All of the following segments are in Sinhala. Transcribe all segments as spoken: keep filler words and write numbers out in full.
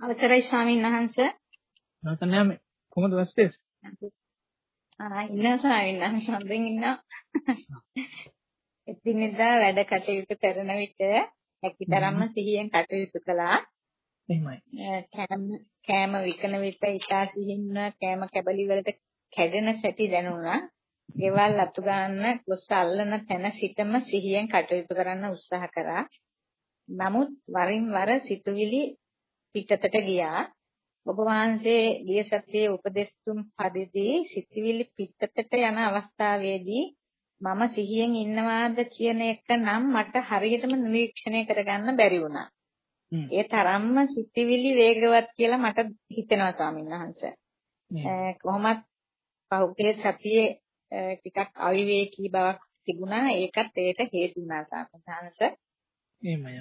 අවසරයි ස්වාමීන් වහන්සේ. නැත්නම් යන්නේ කොහොමද වැස්තේ? ආ ඉන්න ස්වාමීන් වහන්සේ හම්බෙන් ඉන්නවා. එදිනෙදා වැඩ කටයුතු කරන විට හැකිතරම්ම සිහියෙන් කටයුතු කළා. එහෙමයි. කෑම කෑම විකන විට ඉතා සිහින්න කෑම කැබලි වලට කැඩෙන සැටි දැනුණා. ගෙවල් අතු ගන්න කොස් අල්ලන තැන සිටම සිහියෙන් කටයුතු කරන්න උත්සාහ කරා. නමුත් වරින් වර සිතුවිලි පිටතට ගියා. ඔබ වහන්සේ ගිය සතියේ උපදෙස් තුන් පරිදි සිතවිලි පිටතට යන අවස්ථාවේදී මම සිහියෙන් ඉන්නවාද කියන එක නම් මට හරියටම නිරීක්ෂණය කරගන්න බැරි වුණා. ඒ තරම්ම සිතවිලි වේගවත් කියලා මට හිතෙනවා ස්වාමීන් වහන්සේ. කොහොමත් පහුගිය සතියේ ටිකක් අවිවේකී බවක් තිබුණා. ඒකත් ඒකට හේතු වුණා ස්වාමීන් වහන්සේ. එහෙමයි.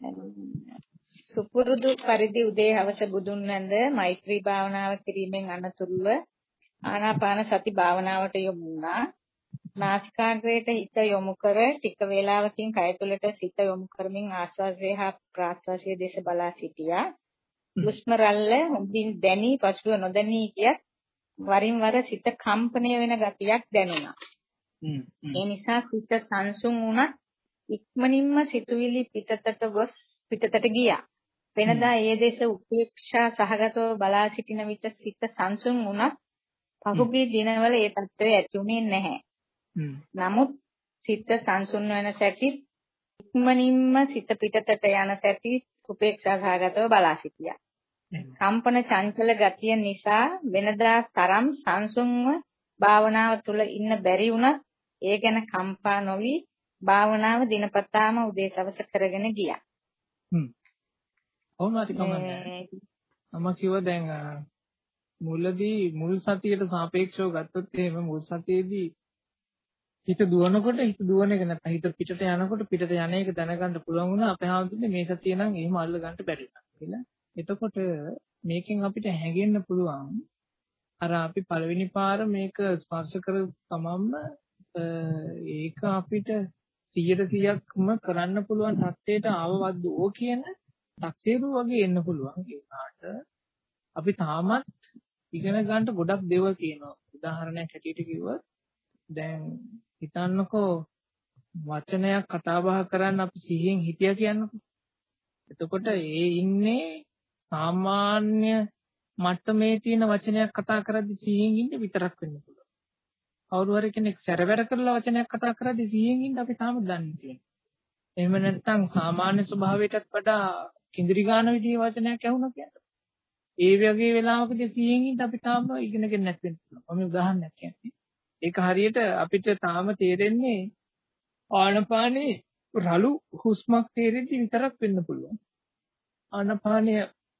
සුපුරුදු පරිදි උදේ හවස බුදුන් වැඳ මෛත්‍රී භාවනාව කිරීමෙන් අනතුරුව ආනාපාන සති භාවනාවට යොමු වුණා. නාසිකාග්‍රයට හිත යොමු කර ටික වේලාවකින් කය තුළට සිත යොමු කරමින් ආශ්වාසය හා ප්‍රාශ්වාසය දෙස බලා සිටියා. හුස්ම රැල්ල හොඳින් දැනි පසුව නොදැනී ගියත් වරින් වර සිත කම්පණය වෙන ගතියක් දැනුණා. ඒ නිසා සිත සංසුන් වුණත් ඉක්මනින්ම සිතුවිලි පිටතට ගොස් පිටතට ගියා. වෙනදා ඒ දෙස උපේක්ෂා සහගතව බලා සිටින විට සිත සංසුන් වුණත් පහුගිය දිනවල ඒ තත්ත්වය ඇති වුණේ නැහැ. නමුත් සිත සංසුන් වෙන සැටි ඉක්මනින්ම සිත පිටතට යන සැටි උපේක්ෂා සහගතව බලා සිටියා. කම්පන චංචල ගතිය නිසා වෙනදා තරම් සංසුන්ව භාවනාව තුළ ඉන්න බැරි වුණත් ඒ ගැන කම්පා නොවි භාවනාව දිනපතාම උදේ සවස කරගෙන ගියා. හ්ම්. කොහොමද කමන්නේ? මම කිව්වා දැන් මුලදී මුල් සතියට සාපේක්ෂව ගත්තොත් එහෙම මුල් සතියේදී හිත දුවනකොට හිත දුවන එක නැත්නම් හිත පිටට යනකොට පිටට යන එක දැනගන්න පුළුවන් වුණා අපේ හාමුදුරනේ මේ සතිය නම් එහෙම අල්ල ගන්න බැරි කියලා. එතකොට මේකෙන් අපිට හැඟෙන්න පුළුවන් අර අපි පළවෙනි පාර මේක ස්පර්ශ කර තමම්ම ඒක අපිට සියයට සියයක්ම කරන්න පුළුවන් තත්ත්වයට ආවවද්ද ඕ කියන තක්සේරු වගේ එන්න පුළුවන් ඒකට අපි තාමත් ඉගෙන ගන්න ගොඩක් දේවල් තියෙනවා. උදාහරණයක් හැටියට කිව්වොත් දැන් හිතන්නකෝ වචනයක් කතා බහ කරන්න අපි සිහියෙන් හිතියා කියන්නකෝ. එතකොට ඒ ඉන්නේ සාමාන්‍ය මට්ටමේ තියෙන වචනයක් කතා කරද්දි සිහියෙන් ඉන්න විතරක් වෙන්න පුළුවන්. කවුරු හරි කෙනෙක් සැරවැර කරලා වචනයක් කතා කරද්දි සිහියෙන් ඉන්න අපි තාම දන්නේ නැහැ. එහෙම නැත්නම් සාමාන්‍ය ස්වභාවයටත් වඩා කිඳිරි ගන්න විදිහේ වචනයක් ඇහුණා කියන්නේ. ඒ වගේ වෙලාවකදී සිහියෙන් ඉන්න අපි තාම ඉගෙනගෙන නැත්නම් මම උදාහරණයක් කියන්නේ. ඒක හරියට අපිට තාම තේරෙන්නේ ආනපානේ රළු හුස්මක් තේරෙද්දි විතරක් වෙන්න පුළුවන්. ආනපානය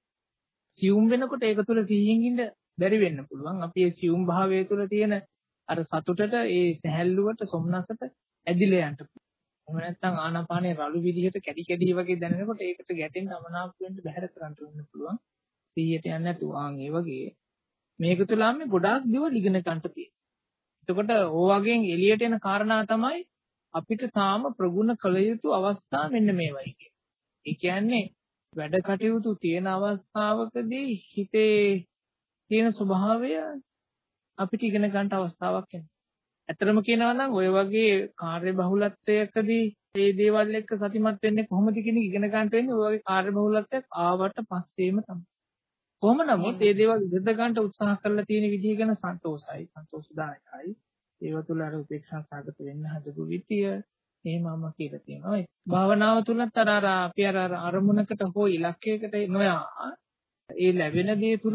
සියුම් වෙනකොට ඒක තුළ සිහියෙන් ඉන්න බැරි වෙන්න පුළුවන්. අපි ඒ සියුම් භාවය තුළ තියෙන අර සතුටට ඒ සැහැල්ලුවට සොම්නසට ඇදිලා යන්න පුළුවන්. එහෙම නැත්නම් ආනාපානේ රළු විදිහට කැඩි කැඩි වගේ දැනෙනකොට ඒකට ගැටෙන්න අමනාප වෙන්න බැහැර කරන්න වෙන්න පුළුවන්. සිහියට යන්නේ නැතුව ආන් ඒ වගේ මේක තුළම ගොඩාක් දේවල් ඉගෙන ගන්න තියෙනවා. එතකොට ඕ වගේන් එළියට එන කාරණා තමයි අපිට තාම ප්‍රගුණ කළ යුතු අවස්ථා මෙන්න මේවයි කියන්නේ. ඒ කියන්නේ වැඩ කටයුතු තියෙන අවස්ථාවකදී හිතේ තියෙන ස්වභාවය අපිට ඉගෙන ගන්න අවස්ථාවක් එනවා. ඇත්තටම කියනවා නම් ඔය වගේ කාර්ය බහුලත්වයකදී මේ දේවල් එක්ක සතිමත් වෙන්නේ කොහොමද කියන එක ඉගෙන ගන්න වෙන්නේ ඔය වගේ කාර්ය බහුලත්වයක් ආවට පස්සේම තමයි. කොහොම නමුත් මේ දේවල් ඉගෙන ගන්න උත්සාහ කරලා තියෙන විදිහ ගැන සන්තෝෂයි, සන්තෝෂදායකයි. ඒව තුළ අර උපේක්ෂා සාගත වෙන්න හදපු විදිය එහෙමම කියලා තියෙනවා. ඒ භාවනාව තුලත් අර අර අපි අර අරමුණකට හෝ ඉලක්කයකට නොයා ඒ ලැබෙන දේ තුල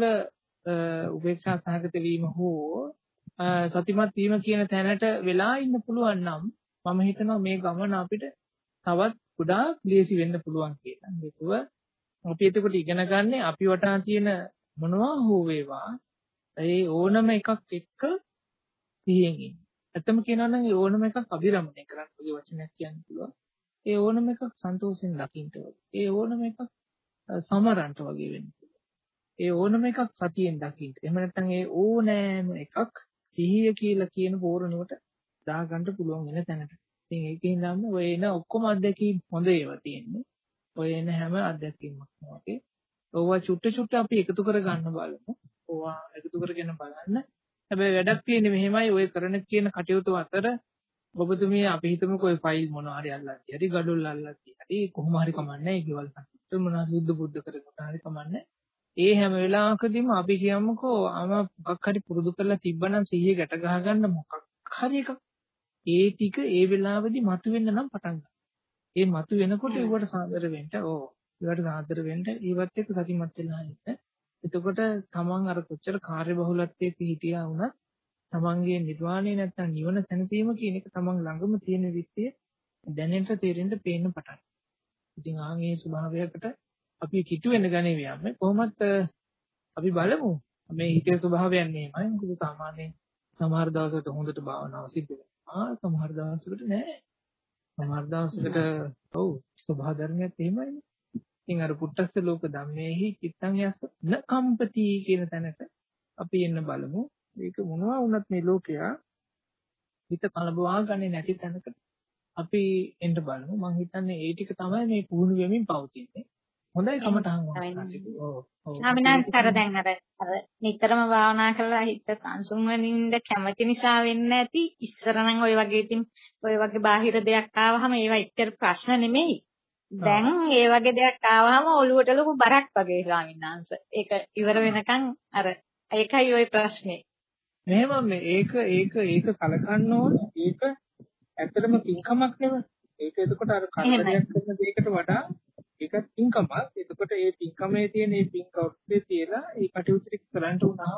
උපේක්ෂා සාගත වීම හෝ සතිමත් වීම කියන තැනට වෙලා ඉන්න පුළුවන් නම් මම හිතනවා මේ ගමන අපිට තවත් ගොඩාක් ලේසි වෙන්න පුළුවන් කියලා. හේතුව අපි එතකොට ඉගෙන ගන්න අපි වටා තියෙන මොනවා හෝ වේවා ඒ ඕනම එකක් එක්ක සිහියෙන් ඉන්න. ඇත්තම කියනවා නම් ඒ ඕනම එකක් අභිරමණය කරන්න වගේ වචනයක් කියන්න පුළුවන්. ඒ ඕනම එකක් සන්තෝෂෙන් දකින්න වගේ. ඒ ඕනම එකක් සමරන්ට වගේ වෙන්න පුළුවන්. ඒ ඕනම එකක් සතියෙන් දකින්න. එහෙම නැත්නම් ඒ ඕනෑම එකක් සිහිය කියලා කියන පෝරණුවට දාගන්න පුළුවන් වෙන තැනට. ඉතින් ඒකෙන් නම් ඔය එන ඔක්කොම අත්දැකීම් හොඳ ඒවා තියෙන්නේ. ඔය එන හැම අත්දැකීමක්ම වගේ ඕවා චුට්ට චුට්ට අපි එකතු කර ගන්න බලමු. ඕවා එකතු කරගෙන බලන්න. හැබැයි වැඩක් තියෙන්නේ මෙහෙමයි ඔය කරන කියන කටයුතු අතර ඔබතුමිය අපි හිතමුකෝ ඔය ෆයිල් මොනවා හරි අල්ලද්දි හරි ගඩොල් අල්ලද්දි හරි කොහොම හරි කමන්නේ ඒ ගෙවල් පස්සේ මොනවා සුද්ධ බුද්ධ කරගෙන හරි කමන්නේ. ඒ හැම වෙලාවකදීම අපි කියමුකෝ ආම මොකක් හරි පුරුදු කරලා තිබ්බනම් සිහිය ගැට ගහ ගන්න මොකක් හරි එකක් ඒ ටික ඒ වෙලාවෙදි මතුවෙන්න නම් පටන් ගන්න. ඒ මතු වෙනකොට ඒවට සාදර වෙන්න ඕ. ඒවට සාදර වෙන්න ඒවත් එක්ක සතිමත් වෙලා ඉන්න. එතකොට තමන් අර කොච්චර කාර්යබහුලත්වයේ පිහිටියා වුණත් තමන්ගේ නිර්වාණය නැත්තම් නිවන සැනසීම කියන එක තමන් ළඟම තියෙන විදිහේ දැනෙන්න තේරෙන්න පේන්න පටන්. ඉතින් ආන්ගේ ස්වභාවයකට අපි කිටු වෙන ගණේ යන්නේ කොහොමත් අපි බලමු මේ හිතේ ස්වභාවයන් මේමයි. මොකද සාමාන්‍යයෙන් සමහර දවසකට හොඳට භාවනාව සිද්ධ වෙනවා. සමහර දවසකට නෑ. සමහර දවසකට ඔව් ස්වභාව ධර්මයක් එහෙමයි. ඉතින් අර පුට්ටස්ස ලෝක ධම්මේහි චිත්තං යස්ස න කම්පති කියන තැනට අපි එන්න බලමු. ඒක මොනවා වුණත් මේ ලෝකයා හිත කලබවා ගන්නේ නැති තැනකට අපි එන්න බලමු. මම හිතන්නේ ඒ ටික තමයි මේ පුහුණු වෙමින් පවතින්නේ. හොඳයි කමටහන් වුණා. ඔව් ඔව්. ස්වාමිනාන්තර දැන් අර අර නිතරම භාවනා කරලා හිත සංසුන් වෙනින්ද කැමති නිසා වෙන්න ඇති. ඉස්සර නම් ওই වගේ ඉතින් ওই වගේ බාහිර දෙයක් ආවහම ඒවා එච්චර ප්‍රශ්න නෙමෙයි. දැන් ඒ වගේ දෙයක් ආවහම ඔළුවට ලොකු බරක් වගේ ස්වාමිනාංශ. ඒක ඉවර වෙනකන් අර ඒකයි ওই ප්‍රශ්නේ. මෙහෙම මේ ඒක ඒක ඒක සලකන්න ඕන. ඒක ඇත්තටම පින්කමක් නෙමෙයි. ඒක එතකොට අර කර්මයක් කරන දෙයකට වඩා ඒකත් පින්කමක්. එතකොට ඒ පින්කමේ තියෙන මේ පින් කවුරුත් තියලා ඒ කටයුතු ටික කරන්න උනහම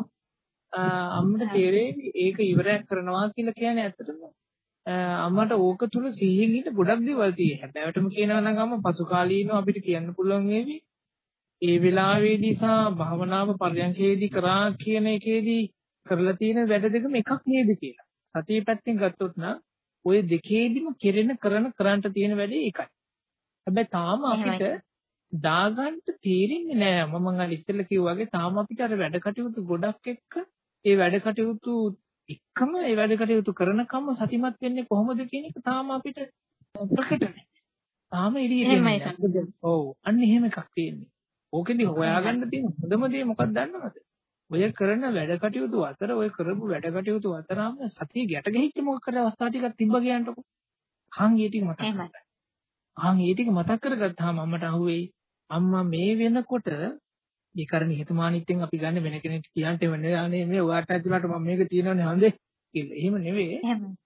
අම්මට තේරෙන්නේ ඒක ඉවරයක් කරනවා කියලා කියන්නේ ඇත්තටම අම්මට ඕක තුල සිහියෙන් ඉන්න ගොඩක් දේවල් තියෙනවා. හැබැයිටම කියනවා නම් අම්ම පසු කාලීනව අපිට කියන්න පුළුවන් වේවි. ඒ වෙලාවේදී සා භාවනාව පරියන්කේදී කරා කියන එකේදී කරලා තියෙන වැඩ දෙකම එකක් නේද කියලා. සතිය පැත්තෙන් ගත්තොත් නම් ওই දෙකේදීම කෙරෙන කරන කරන්ට තියෙන වැඩේ එකයි. හැබැයි තාම අපිට දාගන්න තේරෙන්නේ නෑ. මම අර ඉස්සෙල්ලා කිව්වා වගේ තාම අපිට අර වැඩ කටයුතු ගොඩක් එක්ක ඒ වැඩ කටයුතු එකම ඒ වැඩ කටයුතු කරනකම් සතිමත් වෙන්නේ කොහොමද කියන එක තාම අපිට ප්‍රකට නෑ. තාම එළියට එන්නේ. ඔව්. අන්න එහෙම එකක් තියෙන්නේ. ඕකෙදි හොයාගන්න තියෙන හොඳම දේ මොකක්ද දන්නවද? ඔය කරන වැඩ කටයුතු අතර ඔය කරපු වැඩ කටයුතු අතරම සතිය ගැට ගහිච්ච මොකක් හරි අවස්ථා ටිකක් තිබ්බ කියන්නකො. හං ඒ ටික මතක් කරගන්න. හං ඒ ටික මතක් කරගත්තාම අම්මට අහුවෙයි අම්මා මේ වෙනකොට ඒ කරණ හිතමානිත්‍යෙන් අපි ගන්න වෙන කෙනෙක්ට කියන්න වෙන්නේ අනේ මේ ඔයාට ඇතුළට මම මේක තියෙනවනේ හොඳේ කියලා. එහෙම නෙවෙයි.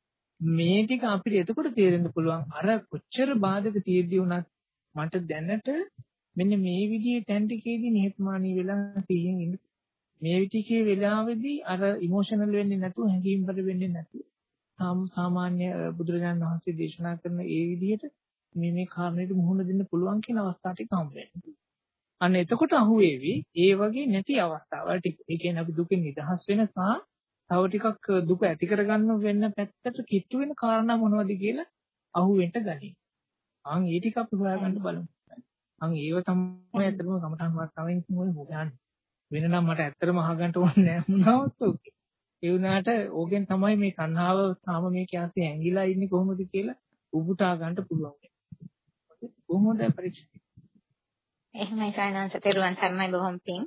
මේ ටික අපිට එතකොට තේරෙන්න පුළුවන් අර කොච්චර බාධක තියෙද්දි වුණත් මට දැනට මෙන්න මේ විදිහේ තැන් ටිකේදී නිහතමානී වෙලා සිහියෙන් ඉන්න. මේ විදිහේ වෙලාවෙදී අර ඉමෝෂනල් වෙන්නේ නැතුව හැඟීම්බර වෙන්නේ නැතුව සාමාන්‍ය බුදුරජාණන් වහන්සේ දේශනා කරන ඒ විදිහට මේ මේ කාරණේට මුහුණ දෙන්න පුළුවන් කියන අවස්ථා ටික හම්බ වෙනවා. අන්න එතකොට අහුවේවි ඒ වගේ නැති අවස්ථාවල් ටික. ඒ කියන්නේ අපි දුකෙන් නිදහස් වෙන සහ තව ටිකක් දුක ඇති කරගන්න වෙන්න පැත්තට කිට්ටු වෙන කාරණා මොනවද කියලා අහුවෙන්න ගනී. අන් ඒ ටික අපි හොයාගන්න බලමු. අන් ඒව තමයි ඇත්තටම කමඨාන් වාර්තාවෙන් මොකද හොයන්නේ. වෙනනම් මට ඇත්තටම අහගන්න ඕනේ නැහැ වුණාවත් ඕකේ. ඒ වුණාට ඕකෙන් තමයි මේ තණ්හාව තාම මේ කැස්සේ ඇඟිලා ඉන්නේ කොහොමද කියලා උපුටා ගන්න පුළුවන්. කොහොමද පරීක්ෂා? එහෙමයි සායනංශ තෙරුවන් සරණයි බොහොම පිං.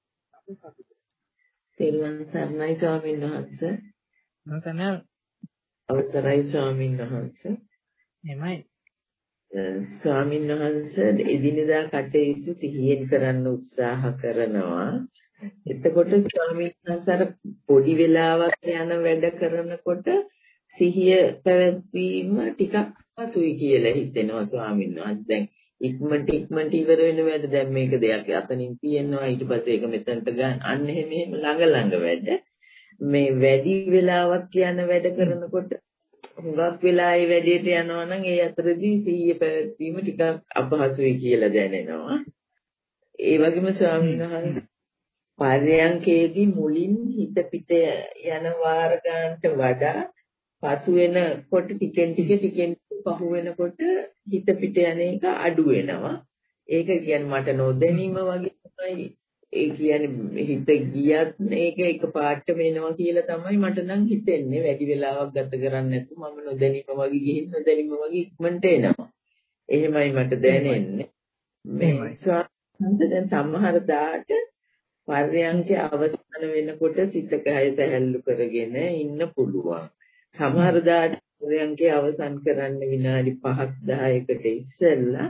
තෙරුවන් සරණයි ස්වාමීන් වහන්සේ. නැසන අවසරයි ස්වාමීන් වහන්සේ. එමය. ස්වාමීන් වහන්සේ එදිනෙදා කටයුතු සිහියෙන් කරන්න උත්සාහ කරනවා. එතකොට ස්වාමීන් වහන්සේ පොඩි වෙලාවක් යන වැඩ කරනකොට සිහිය පැවැත්වීම ටිකක් අසුයි කියලා හිතෙනවා ස්වාමීන් වහන්සේ. දැන් ඉක්මනට ඉක්මනට ඉවර වෙන වැඩ දැන් මේක දෙයක් අතනින් තියෙනවා ඊට පස්සේ ඒක මෙතනට ගන්න අන්න එහෙම එහෙම ළඟ ළඟ වැඩ මේ වැඩි වෙලාවක් යන වැඩ කරනකොට හුඟක් වෙලා ඒ වැඩේට යනවා නම් ඒ අතරදී සිහිය පැවැත්වීම ටිකක් අපහසුයි කියලා දැනෙනවා. ඒ වගේම ස්වාමීන් වහන්සේ පර්යංකේදී මුලින් හිත පිට යන වාර ගන්නට වඩා පසු වෙනකොට ටිකෙන් ටික ටිකෙන් පහු වෙනකොට හිත පිට යන එක අඩු වෙනවා. ඒක කියන්නේ මට නොදැනීම වගේ තමයි. ඒ කියන්නේ හිත ගියත් ඒක එකපාරටම එනවා කියලා තමයි මට නම් හිතෙන්නේ. වැඩි වෙලාවක් ගත කරන්නේ නැතුව මම නොදැනීම වගේ ගිහින් නොදැනීම වගේ ඉක්මනට එනවා. එහෙමයි මට දැනෙන්නේ. මේ දැන් සමහර දාට පර්යංකේ අවසන් වෙනකොට සිත කය සැහැල්ලු කරගෙන ඉන්න පුළුවන්. සමහර දාට පර්යංකේ අවසන් කරන්න විනාඩි පහක් දහයකට ඉස්සෙල්ලා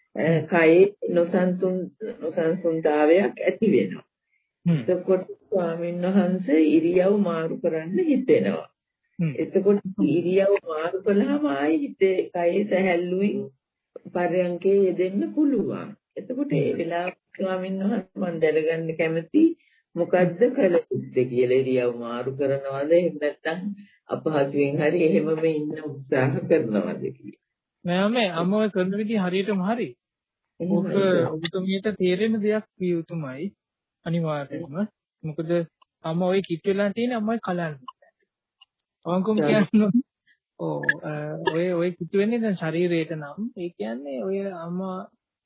කයේ නොසන්සුන් නොසන්සුන්තාවයක් ඇති වෙනවා. එතකොට ස්වාමීන් වහන්සේ ඉරියව් මාරු කරන්න හිතෙනවා. එතකොට ඉරියව් මාරු කළාම ආයි හිතේ කයේ සැහැල්ලුවෙන් පර්යංකේ යෙදෙන්න පුළුවන්. එතකොට ඒ වෙලාවට ස්වාමීන් වහන්සේ මම දැනගන්න කැමති මොකද්ද කළ යුත්තේ කියලා. ඉරියව් මාරු කරනවද එහෙම නැත්නම් අපහසුයෙන් හරි එහෙමම ඉන්න උත්සාහ කරනවද කියලා. නෑ මේ අමෝය කරන විදිහ හරියටම හරි. ඔක ඔබතුමියට තේරෙන දෙයක් විය යුතුමයි අනිවාර්යයෙන්ම. මොකද අම්මා ඔය කිට් වෙලා තියෙන අම්මයි කලන්නේ. අවංකම් කියන්නේ ඔව් ඔය ඔය කිට් වෙන්නේ දැන් ශරීරයට නම් ඒ කියන්නේ ඔය අම්මා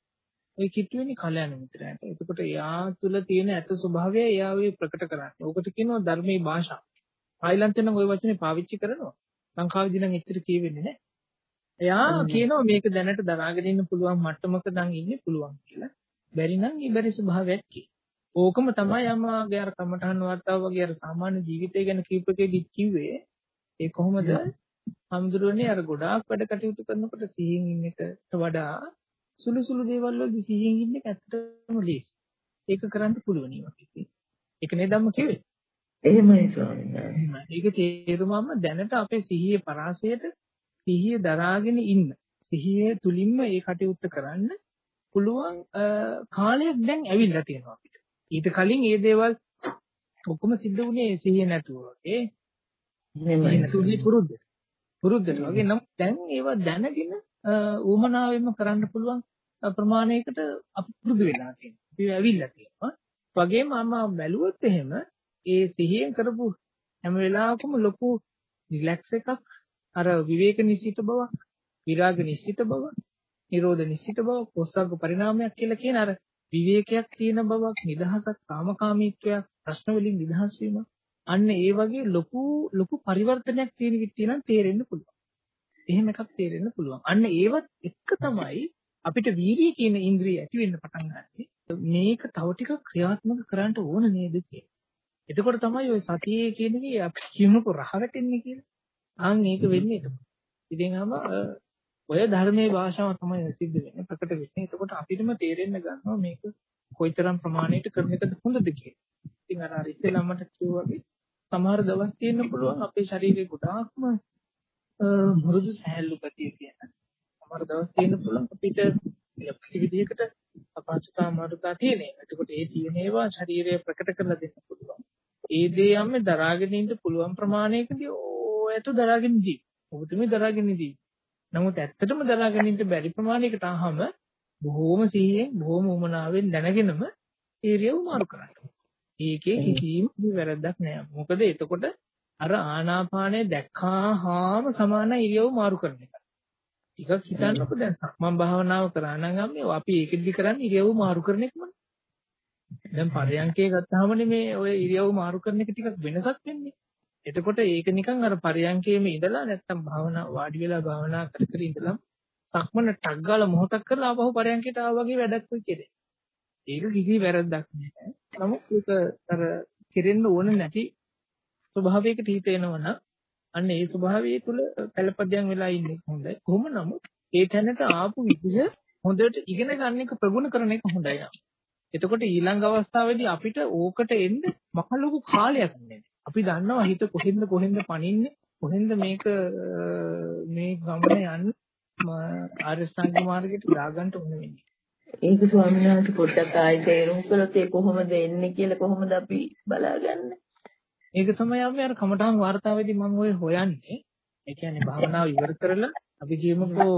ඔය කිට් වෙන්නේ කලයන් මිත්‍රයන්ට. එතකොට එයා තුල තියෙන ඇත්ත ස්වභාවය එයා ඔය ප්‍රකට කරන්නේ. ඕකට කියනවා ධර්මයේ භාෂාව. තායිලන්තේ නම් ওই වචනේ පාවිච්චි කරනවා. ලංකාවේදී නම් එච්චර කියවෙන්නේ නැහැ. එයා කියනවා මේක දැනට දරාගෙන ඉන්න පුළුවන් මට්ටමක නම් ඉන්නේ පුළුවන් කියලා. බැරි නම් ඉබරි ස්වභාවයක් කි. ඕකම තමයි අම්මාගේ අර කමඨහන් වර්තාව වගේ අර සාමාන්‍ය ජීවිතය ගැන කීපකෙදි කිව්වේ. ඒ කොහොමද? හම්දුරනේ අර ගොඩාක් වැඩ කටයුතු කරනකොට සිහින් ඉන්න එකට වඩා සුළු සුළු දේවල් වලදී සිහින් ඉන්න එක ඇත්තටම ලේසි. ඒක කරන්න පුළුවන් වගේ. ඒක නේද අම්ම කිව්වේ? එහෙමයි ස්වාමීන් වහන්සේ. ඒක තේරුමම දැනට අපේ සිහියේ පරාසයට සිහිය දරාගෙන ඉන්න. සිහිය තුලින්ම ඒ කටයුත්ත කරන්න පුළුවන් කාලයක් දැන් ඇවිල්ලා තියෙනවා අපිට. ඊට කලින් මේ දේවල් ඔක්කොම සිද්ධ වුණේ සිහිය නැතුව වගේ. නෙමෙයි නැතුනේ පුරුද්ද. පුරුද්දට වගේ නම් දැන් ඒවා දැනගෙන ඌමනාවෙන්ම කරන්න පුළුවන් ප්‍රමාණයකට අපි පුරුදු වෙලා තියෙනවා. අපි ඇවිල්ලා තියෙනවා. වගේම මම බැලුවොත් එහෙම ඒ සිහියෙන් කරපු හැම වෙලාවකම ලොකු රිලැක්ස් එකක් අර විවේක නිසිත බවක්, විරාග නිසිත බවක්, නිරෝධ නිසිත බවක්, කොස්සග්ග පරිණාමයක් කියලා කියන අර විවේකයක් තියෙන බවක්, නිදහසක්, කාමකාමීත්වයක්, ප්‍රශ්න වලින් නිදහස් වීම. අන්න ඒ වගේ ලොකු ලොකු පරිවර්තනයක් තියෙන විදිහ නම් තේරෙන්න පුළුවන්. එහෙම එකක් තේරෙන්න පුළුවන්. අන්න ඒවත් එක තමයි අපිට වීර්යය කියන ඉන්ද්‍රිය ඇති වෙන්න පටන් ගන්නේ. මේක තව ටිකක් ක්‍රියාත්මක කරන්න ඕන නේද කියලා. එතකොට තමයි ওই සතියේ කියන එකේ අපි කියමුකෝ රහ වැටෙන්නේ කියලා. ආන් ඒක වෙන්නේ ඒක. ඉතින් ආම ඔය ධර්මයේ භාෂාව තමයි සිද්ධ වෙන්නේ ප්‍රකට වෙන්නේ. එතකොට අපිටම තේරෙන්න ගන්නවා මේක කොයිතරම් ප්‍රමාණයට කරන එකද හොඳද කියලා. ඉතින් අර අර ඉස්සෙල්ලාමට කිව්වාගේ සමහර දවස් තියෙන්න පුළුවන් අපේ ශරීරේ ගොඩාක්ම මෘදු සහැල්ලු ගතිය කියන. සමහර දවස් තියෙන්න පුළුවන් අපිට කිසි විදිහකට අපහසුතාව මාරුතා තියෙනවා. එතකොට ඒ තියෙන ඒවා ශරීරය ප්‍රකට කරලා දෙන්න පුළුවන්. ඒ දේ යන්නේ දරාගෙන ඉන්න පුළුවන් ප්‍රමාණයකදී ඔයතු දරාගෙන ඉඳී. ඔබතුමී දරාගෙන ඉඳී. නමුත් ඇත්තටම දරාගෙන ඉන්න බැරි ප්‍රමාණයකට ආවම බොහෝම සිහියෙන් බොහෝම උමනාවෙන් දැනගෙනම ඉරියව් මාරු කරන්න. ඒකේ කිසිම වැරද්දක් නෑ. මොකද එතකොට අර ආනාපානය දැක්කාම සමාන ඉරියව් මාරු කරන එක. ටිකක් හිතන්නකෝ දැන් සක්මන් භාවනාව කරා නම් අපි ඒකෙදි කරන්නේ ඉරියව් මාරු කරන එකමනේ. දැන් පරයන්කේ ගත්තාමනේ මේ ඔය ඉරියව් මාරු කරන එක ටිකක් වෙනසක් වෙන්නේ. එතකොට ඒක නිකන් අර පරයන්කේම ඉඳලා නැත්තම් භාවනා වාඩි වෙලා භාවනා කර කර ඉඳලා සක්මන ටක් ගාලා මොහොතක් කරලා ආපහු පරයන්කේට ආවා වගේ වැඩක් වෙයි කියන්නේ. ඒක කිසි වැරද්දක් නෑ. නමුත් ඒක අර කෙරෙන්න ඕන නැති ස්වභාවයකට හිත එනවනම් අන්න ඒ ස්වභාවය තුළ පළපදියම් වෙලා ඉන්නේ හොඳයි. කොහොම නමුත් ඒ තැනට ආපු විදිහ හොඳට ඉගෙන ගන්න එක ප්‍රගුණ කරන එක හොඳයි. එතකොට ඊළඟ අවස්ථාවේදී අපිට ඕකට එන්න මහ ලොකු කාලයක් නෑ. අපි දන්නවා හිත කොහෙන්ද කොහෙන්ද පනින්නේ කොහෙන්ද මේක මේ ගමන යන්නේ ආරස්ථාංග මාර්ගයට දාගන්න ඕන වෙන්නේ. ඒක ස්වාමීන් වහන්සේ පොඩ්ඩක් ආයෙ තේරුම් කළොත් ඒ කොහොමද එන්නේ කියලා කොහොමද අපි බලාගන්නේ? ඒක තමයි අපි අර කමඨාන් වார்த்தාවේදී මම ඔය හොයන්නේ. ඒ කියන්නේ භාවනාව ඉවර කරලා අපි කියමුකෝ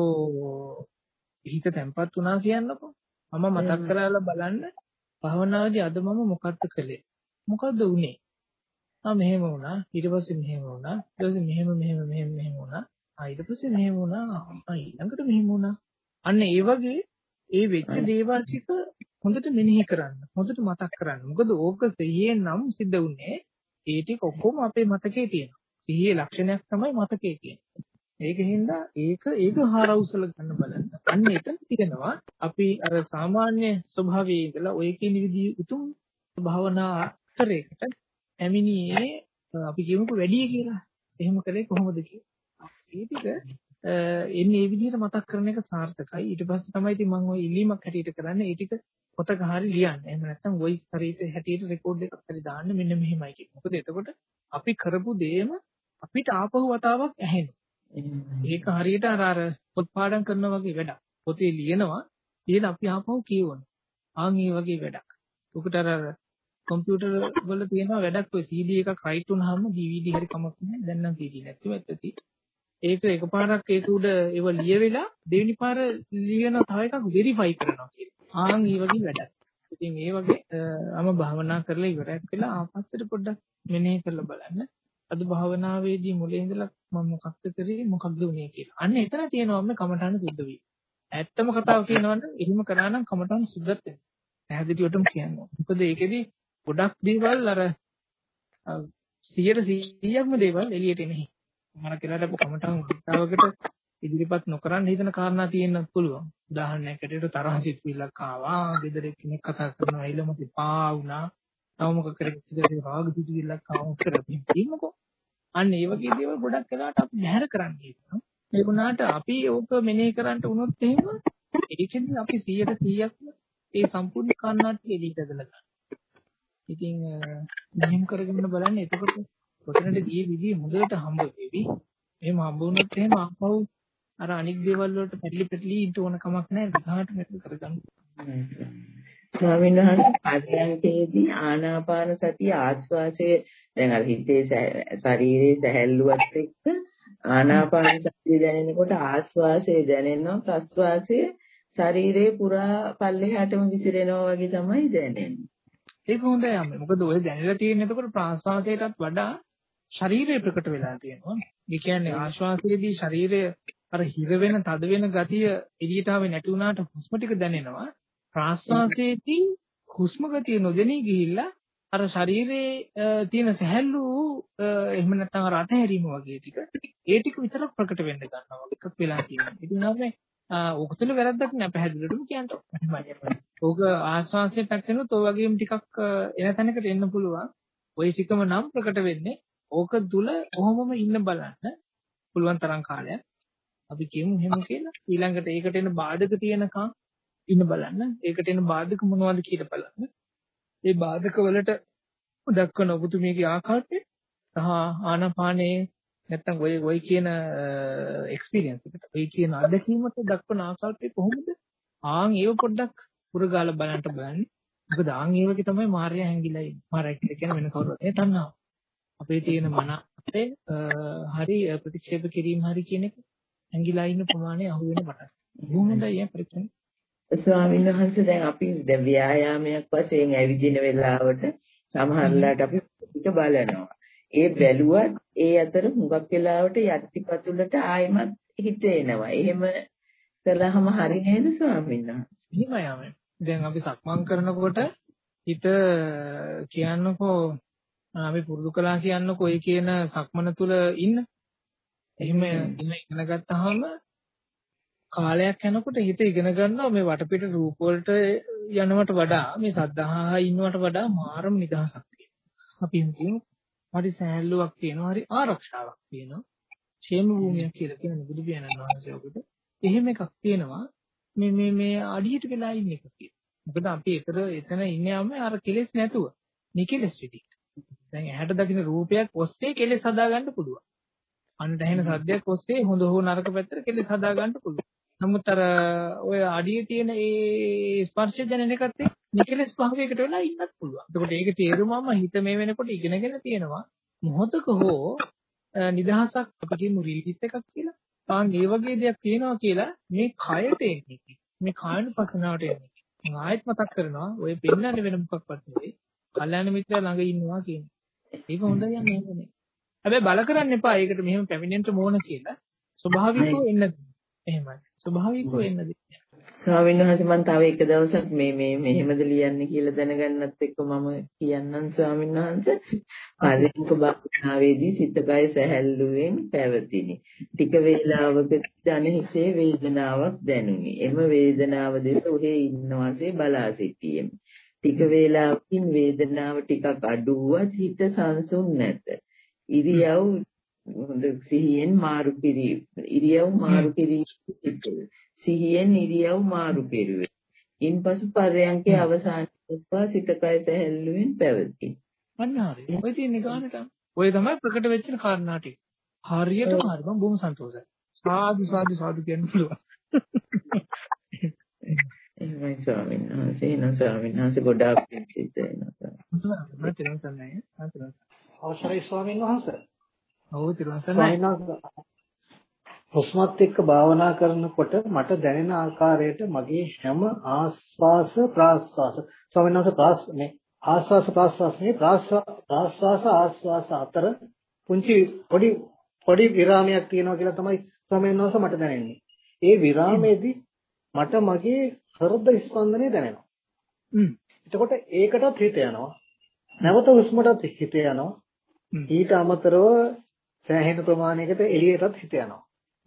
හිත තැම්පත් වුණා කියන්නකෝ. මම මතක් කරලා බලන්න භාවනාවේදී අද මම මොකක්ද කළේ? මොකද්ද උනේ? ආ මෙහෙම වුණා. ඊට පස්සේ මෙහෙම වුණා. ඊට පස්සේ මෙහෙම මෙහෙම මෙහෙම මෙහෙම වුණා. ආ ඊට පස්සේ මෙහෙම වුණා. ආ ඊළඟට මෙහෙම වුණා. අන්න ඒ වගේ ඒ වෙච්ච දේවල් ටික හොඳට මෙනෙහි කරන්න. හොඳට මතක් කරන්න. මොකද ඕක සිහියෙන් නම් සිද්ධ වුණේ ඒ ටික ඔක්කොම අපේ මතකේ තියෙනවා. සිහියේ ලක්ෂණයක් තමයි මතකේ තියෙන්නේ. ඒකෙන්ද ඒක ඒක හාරවුසල ගන්න බලන්න. අන්න එතන තියෙනවා අපි අර සාමාන්‍ය ස්වභාවයේ ඉඳලා ඔය කියන විදිහේ උතුම් භාවනා අතරයකට ඇමිනියේ අපි කියමුකෝ වැඩි කියලා. එහෙම කරේ කොහොමද කියලා. ඒ ටික එන්නේ මේ විදිහට මතක් කරන එක සාර්ථකයි. ඊට පස්සේ තමයි ඉතින් මම ওই ඉල්ලීමක් හැටියට කරන්නේ. ඒ ටික පොතක හරි ලියන්න. එහෙම නැත්නම් වොයිස් හරියට හැටියට රෙකෝඩ් එකක් හරි දාන්න මෙන්න මෙහෙමයි කියන. මොකද එතකොට අපි කරපු දේම අපිට ආපහු වතාවක් ඇහෙනවා. ඒක හරියට අර අර පොත් පාඩම් කරනවා වගේ වැඩක්. පොතේ ලියනවා ඊට අපි ආපහු කියවනවා. ආන් මේ වගේ වැඩක්. උකට අර කම්පියුටර් වල තියෙනවා වැඩක් ඔය සී ඩී එකක් රයිට් වුනහම ඩී වී ඩී හරි කමක් නැහැ. දැන් නම් සී ඩී නැතිව ඇත්තටි. ඒක එකපාරක් ඒක උඩ ඒව ලියවිලා දෙවෙනි පාර ලියන තව එකක් වෙරිෆයි කරනවා කියලා. ආන් මේ වගේ වැඩක්. ඉතින් ඒ වගේ අම භාවනා කරලා ඉවරයක් වෙලා ආපස්සට පොඩ්ඩක් මෙනෙහි කරලා බලන්න. අද භාවනාවේදී මුලින් ඉඳලා මම මොකක්ද කරේ මොකක්ද උනේ කියලා. අන්න එතන තියෙනවා මේ කමඨාන සුද්ධ වීම. ඇත්තම කතාව කියනවා නම් එහෙම කරා නම් කමඨාන සුද්ධත් වෙනවා. පැහැදිලිවටම කියනවා. මොකද ඒකෙදි ගොඩක් දේවල් අර සියයට සීයක්ම දේවල් එළියට එන්නේ. මම කියලාට අපු කමඨාන උත්සාහයකට ඉදිරිපත් නොකරන්න හිතන කාරණා තියෙන්නත් පුළුවන්. උදාහරණයක් ඇටියට තරහ සිත්විල්ලක් ආවා, ගෙදර කෙනෙක් කතා කරනවා ඊළම තිපා වුණා. තව මොකක් කරේ ඉතින් රාග සිත්විල්ලක් ආවොත් කරපින් ඉන්නකෝ. අන්න ඒ වගේ දේවල් ගොඩක් වෙලාවට අපි බැහැර කරන්න හිතනවා. ඒ වුණාට අපි ඕක මෙනෙහි කරන්න වුණොත් එහෙම ඒකෙන් අපි සියයට සීයක්ම ඒ සම්පූර්ණ කන්නාටි එළියට ඇදලා ගන්නවා. ඉතින් මෙහෙම කරගෙන බලන්න එතකොට කොතනද ගියේ විදිය හොඳට හම්බ වෙවි. එහෙම හම්බ වුණොත් එහෙම ආපහු අර අනික් දේවල් වලට පැටලි පැටලි ඉන්න ඕන කමක් නැහැ. විගහාට මෙතන කරගන්න. ස්වාමීන් වහන්සේ පරයන්කේදී ආනාපාන සතිය ආස්වාසයේ දැන් අර හිතේ ශරීරයේ සැහැල්ලුවත් එක්ක ආනාපාන සතිය දැනෙනකොට ආස්වාසයේ දැනෙනවා ප්‍රස්වාසයේ ශරීරේ පුරා පල්ලෙහාටම විසිරෙනවා වගේ තමයි දැනෙන්නේ. ඒක හොඳයි යන්නේ. මොකද ඔය දැනලා තියෙන එතකොට ප්‍රාශ්වාසයටත් වඩා ශරීරය ප්‍රකට වෙලා තියෙනවා. ඒ කියන්නේ ආශ්වාසයේදී ශරීරය අර හිර වෙන, තද වෙන ගතිය එළියට ආවේ නැති වුණාට හුස්ම ටික දැනෙනවා. ප්‍රාශ්වාසයේදී හුස්ම ගතිය නොදෙනී ගිහිල්ලා අර ශරීරයේ තියෙන සැහැල්ලු එහෙම නැත්නම් අර අතහැරීම වගේ ටික ඒ ටික විතරක් ප්‍රකට වෙන්න ගන්නවා. එකක් වෙලා තියෙනවා. ඉතින් අපි ඕක තුල වැරද්දක් නෑ පැහැදිලිවටම කියන්න. ඕක ආශ්වාසයේ පැත්තෙනුත් ඔය වගේම ටිකක් එන තැනකට එන්න පුළුවන්. ওই ටිකම නම් ප්‍රකට වෙන්නේ ඕක තුල කොහොමම ඉන්න බලන්න පුළුවන් තරම් කාලයක්. අපි කියමු එහෙම කියලා. ඊළඟට ඒකට එන බාධක තියෙනකන් ඉන්න බලන්න. ඒකට එන බාධක මොනවද කියලා බලන්න. ඒ බාධක වලට දක්වන ඔබතුමියගේ ආකාරය සහ ආනාපානයේ නැත්තම් ඔය ඔය කියන එක්ස්පීරියන්ස් එකට ඔය කියන අත්දැකීමට දක්වන ආකාරය කොහොමද? ආන් ඒව පොඩ්ඩක් පුරගාලා බලන්න බලන්න. මොකද ආන් ඒවගේ තමයි මායя හැංගිලා ඉන්නේ. මායя කියන වෙන කවුරුත් නේ තණ්හාව. අපේ තියෙන මන අපේ හරි ප්‍රතික්ෂේප කිරීම හරි කියන එක හැංගිලා ඉන්න ප්‍රමාණය අහු වෙන පටන්. බොහොමදයි පරීක්ෂණ. ස්වාමීන් වහන්සේ දැන් අපි දැන් ව්‍යායාමයක් වශයෙන් ඇවිදින වෙලාවට සමහරලාට අපි පිට බලනවා. ඒ බැලුවත් ඒ අතර හුඟක් වෙලාවට යටිපතුලට ආයෙමත් හිත එනවා. එහෙම කළාම හරි නේද ස්වාමීන් වහන්සේ? එහෙමයි. දැන් අපි සක්මන් කරනකොට හිත කියන්නකෝ අපි පුරුදු කළා කියන්නකෝ ඒ කියන සක්මන තුල ඉන්න. එහෙම ඉන්න ඉගෙන ගත්තාම කාලයක් යනකොට හිත ඉගෙන ගන්නවා මේ වටපිට රූප වලට යනවට වඩා මේ සද්ධාහා ඉන්නවට වඩා මාරම නිදහසක් තියෙනවා. අපි හිතමු හරි සෑහලුවක් තියෙනවා, හරි ආරක්ෂාවක් තියෙනවා. ക്ഷേම භූමියක් කියලා කියන බුදු පියාණන් වහන්සේ අපිට එහෙම එකක් තියෙනවා. මේ මේ මේ අඩියට වෙලා ඉන්න එක කියලා. මොකද අපි ඒතර එතන ඉන්නේ යන්නේ අර කෙලෙස් නැතුව. නිකෙලස් විදිහට. දැන් ඇහැට දකින්න රූපයක් ඔස්සේ කෙලෙස් හදාගන්න පුළුවන්. අන්නට ඇහෙන සද්දයක් ඔස්සේ හොඳ හෝ නරක පැත්තට කෙලෙස් හදාගන්න පුළුවන්. නමුත් අර ඔය අඩියේ තියෙන ඒ ස්පර්ශය දැනෙන එකත් එක්ක නිකලස් භාවයකට වෙලා ඉන්නත් පුළුවන්. එතකොට ඒක තේරුමම හිත මේ වෙනකොට ඉගෙනගෙන තියෙනවා. මොහොතක හෝ නිදහසක් අපි කියමු රිලීස් එකක් කියලා. ආන් ඒ වගේ දෙයක් තියෙනවා කියලා මේ කයට එන්නේ. මේ කායනුපසනාවට එන්නේ. මම ආයෙත් මතක් කරනවා ඔය පෙන්නන්නේ වෙන මොකක්වත් නෙවෙයි. කල්යාණ මිත්‍රා ළඟ ඉන්නවා කියන්නේ. ඒක හොඳයි යන්නේ නේද? හැබැයි බල කරන්න එපා. ඒකට මෙහෙම පැමිණෙන්න ඕන කියලා. ස්වභාවිකව එන්න. එහෙමයි. ස්වභාවිකව එන්න දෙන්න. ස්වාමීන් වහන්සේ මම තව එක දවසක් මේ මේ මෙහෙමද ලියන්නේ කියලා දැනගන්නත් එක්ක මම කියන්නම් ස්වාමීන් වහන්සේ. පරිණක භාවනාවේදී සිත කය සැහැල්ලුවෙන් පැවතිනි. ටික වේලාවකදී ධනෙහිසේ වේදනාවක් දැනුනි. එම වේදනාව දෙස ඔහේ ඉන්නවාසේ බලා සිටියෙමි. ටික වේලාවකින් වේදනාව ටිකක් අඩු වුවත් හිත සංසුන් නැත. ඉරියව් හොඳ සිහියෙන් මාරු කිරීම. ඉරියව් මාරු කිරීම සිහියෙන් ඉරියව් මාරු කෙරුවේ. ඉන්පසු පරයන්කේ අවසානයේ සිත කය සැහැල්ලුවෙන් පැවති. අන්න හරි. ඔය තියෙන ගානට. ඔය තමයි ප්‍රකට වෙච්ච කාරණා ටික. හරියටම හරි මම බොහොම සන්තෝෂයි. සාදු සාදු සාදු කියන්න පුළුවන්. එහෙමයි ස්වාමීන් වහන්සේ. එන ස්වාමීන් වහන්සේ ගොඩාක් සිද්ධ වෙනවා. මම තිරසන්නේ නැහැ. මම තිරසන්නේ. අවසරයි ස්වාමීන් වහන්සේ. ඔව් තිරසන්නේ. හුස්මත් එක්ක භාවනා කරනකොට මට දැනෙන ආකාරයට මගේ හැම ආස්වාස ප්‍රාස්වාස ස්වාමීන් වහන්සේ ප්‍රාස් මේ ආස්වාස ප්‍රාස්වාස මේ ප්‍රාස්වාස ආස්වාස අතර පුංචි පොඩි පොඩි විරාමයක් තියෙනවා කියලා තමයි ස්වාමීන් වහන්සේ මට දැනෙන්නේ. ඒ විරාමයේදී මට මගේ හෘද ස්පන්දනය දැනෙනවා. හ්ම්. එතකොට ඒකටත් හිත යනවා. නැවත හුස්මටත් හිත යනවා. ඊට අමතරව සෑහෙන ප්‍රමාණයකට එළියටත් හිත යනවා.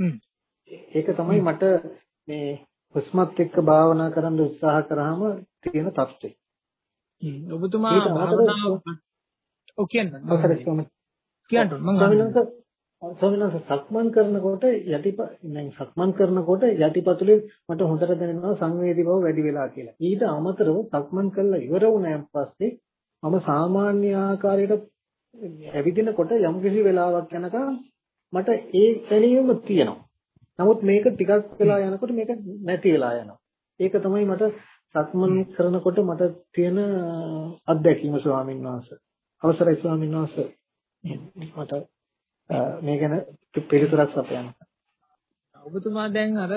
ඒක තමයි මට මේ හුස්මත් එක්ක භාවනා කරන්න උත්සාහ කරාම තියෙන තත්ත්වය. ඔබතුමා භාවනාව ඔව් කියන්න. කියන්න මම ස්වාමීන් සක්මන් කරනකොට යටිප දැන් සක්මන් කරනකොට යටිපතුලේ මට හොඳට දැනෙනවා සංවේදී බව වැඩි වෙලා කියලා. ඊට අමතරව සක්මන් කරලා ඉවර වුණාන් පස්සේ මම සාමාන්‍ය ආකාරයට ඇවිදිනකොට යම් කිසි වෙලාවක් යනකම් මට ඒ දැනීම තියෙනවා. නමුත් මේක ටිකක් වෙලා යනකොට මේක නැති වෙලා යනවා. ඒක තමයි මට සක්මන් කරනකොට මට තියෙන අත්දැකීම ස්වාමීන් වහන්සේ. අවසරයි ස්වාමීන් වහන්සේ. මට මේ ගැන පිළිතුරක් සපයන්න. ඔබතුමා දැන් අර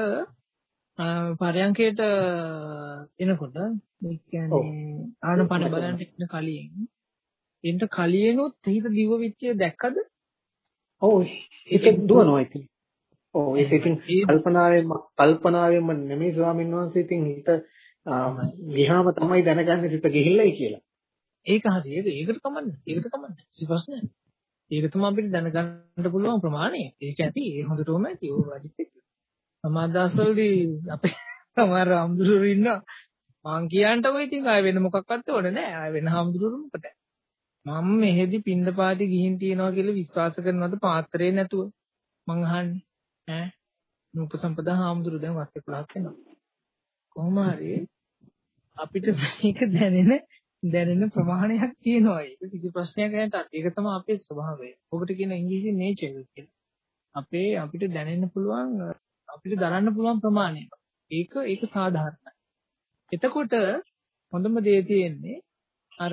පරයන්කේට එනකොට ඒ කියන්නේ ආනපන බලන්න ඉන්න කලින් එන්න කලිනුත් හිත දිව විච්චය දැක්කද? ඔව් ඒක දුවනවා ඉතින්. ඔව් ඒක ඉතින් කල්පනාවෙන් කල්පනාවෙන්ම නෙමෙයි ස්වාමීන් වහන්සේ ඉතින් හිත ගියාම තමයි දැනගන්නේ හිත ගිහිල්ලයි කියලා. ඒක හරි. ඒක ඒකට කමන්නේ. ඒකට කමන්නේ. කිසි ප්‍රශ්නයක් නෑ. ඒක තමයි අපිට දැනගන්න පුළුවන් ප්‍රමාණය. ඒක ඇති. ඒ හොඳටම ඇති. ඕක වැඩිත් එක්ක. සමාදාසවලදී අපේ සමහර හාමුදුරුවෝ ඉන්නවා. මං කියන්නකො ඉතින් ආය වෙන මොකක්වත් ඕනේ නෑ. ආය වෙන හාමුදුරුවෝ මොකට. මම මෙහෙදි පින්දපාති ගිහින් තියනවා කියලා විශ්වාස කරනවද පාත්‍රේ නැතුව? මං අහන්නේ. ඈ නූපසම්පදා හාමුදුරුවෝ දැන් වස් එක්ලහක් වෙනවා. කොහොම හරි අපිට මේක දැනෙන දැනෙන ප්‍රමාණයක් තියෙනවා. ඒක කිසි ප්‍රශ්නයක් නැහැ. ඒක තමයි අපේ ස්වභාවය. ඔබට කියන ඉංග්‍රීසියෙන් nature කියලා. අපේ අපිට දැනෙන්න පුළුවන් අපිට දරන්න පුළුවන් ප්‍රමාණය. ඒක ඒක සාධාරණයි. එතකොට හොඳම දේ තියෙන්නේ අර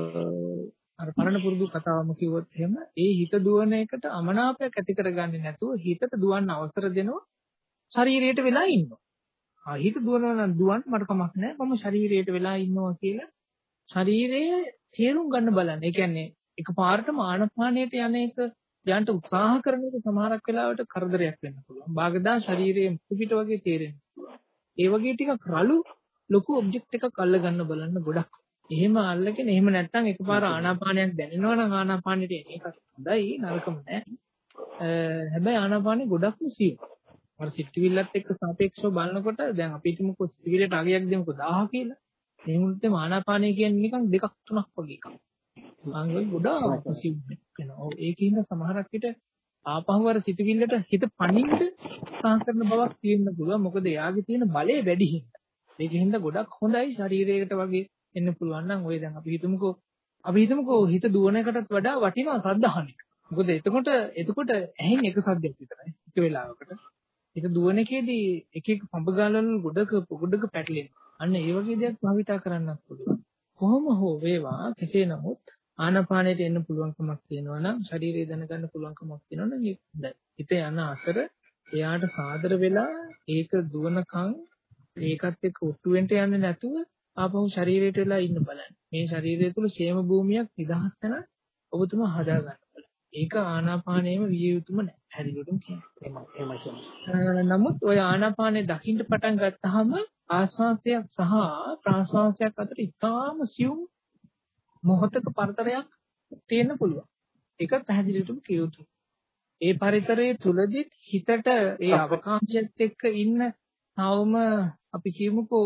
අර පරණ පුරුදු කතාවම කිව්වොත් එහෙම ඒ හිත දුවන එකට අමනාපයක් ඇති කරගන්නේ නැතුව හිතට දුවන්න අවසර දෙනවා ශරීරයට වෙලා ඉන්නවා. ආ හිත දුවනවා නම් දුවන්න මට කමක් නැහැ. මම ශරීරයට වෙලා ඉන්නවා කියලා ශරීරයේ තේරුම් ගන්න බලන්න. ඒ කියන්නේ එකපාරටම ආනපානයට යන එක යන්න උත්සාහ කරන එක සමහරක් වෙලාවට කරදරයක් වෙන්න පුළුවන්. බාගදා ශරීරයේ පිට වගේ තේරෙන්න පුළුවන්. ඒ වගේ ටිකක් රළු ලොකු ඔබ්ජෙක්ට් එකක් අල්ල ගන්න බලන්න ගොඩක්. එහෙම අල්ලගෙන එහෙම නැත්නම් එකපාර ආනාපානයක් දැනෙනවා නම් ආනාපානෙට එන එක හොඳයි නරකම නෑ. හැබැයි ආනාපානෙ ගොඩක්ම සියුම්. අර සිත්විල්ලත් එක්ක සාපේක්ෂව බලනකොට දැන් අපි හිතමුකෝ සිත්විල්ලට අගයක් දෙමුකෝ දහය කියලා. මේ මුලතේ ආනාපානය කියන්නේ නිකන් දෙකක් තුනක් වගේ එකක්. මංගල ගොඩාක් සිව් වෙනවා. ඒකින්ද සමහරක් විට ආපහු අර සිතවිල්ලට හිත පණින්න උත්සාහ කරන බවක් තියෙන්න පුළුවන්. මොකද එයාගේ තියෙන බලය වැඩි හින්දා. ඒකින්ද ගොඩක් හොඳයි ශරීරයකට වගේ එන්න පුළුවන් නම් ඔය දැන් අපි හිතමුකෝ අපි හිතමුකෝ හිත දුවන එකටත් වඩා වටිනවා සද්ද අහන එක. මොකද එතකොට එතකොට ඇහෙන්නේ එක සද්දයක් විතරයි. එක වෙලාවකට. හිත දුවන එකේදී එක එක පඹගාලවල ගොඩක ගොඩක පැටලෙනවා. අන්න ඒ වගේ දෙයක් භාවිතා කරන්නත් පුළුවන්. කොහොම හෝ වේවා කෙසේ නමුත් ආනාපානයට එන්න පුළුවන්කමක් තියෙනවා නම් ශරීරය දැනගන්න පුළුවන්කමක් තියෙනවා නම් ඒක හොඳයි. හිත යන අතර එයාට සාදර වෙලා ඒක දුවනකම් ඒකත් එක්ක ඔට්ටු වෙන්න යන්නේ නැතුව ආපහු ශරීරයට වෙලා ඉන්න බලන්න. මේ ශරීරය තුල ക്ഷേම භූමියක් නිදහස් වෙන ඔබතුමා හදා ගන්න බලන්න. ඒක ආනාපානයේම විය යුතුම නැහැ. හැදියොටම කියන්නේ. නමුත් ඔය ආනාපානය දකින්න පටන් ගත්තාම ආස්වාසයක් සහ ප්‍රාස්වාසයක් අතර ඉතාම සියුම් මොහතක පරතරයක් තියෙන්න පුළුවන්. ඒක පැහැදිලිවටම කියුතුයි. ඒ පරිතරයේ තුලදී හිතට ඒ අවකාශයත් එක්ක ඉන්න තවම අපි කියමුකෝ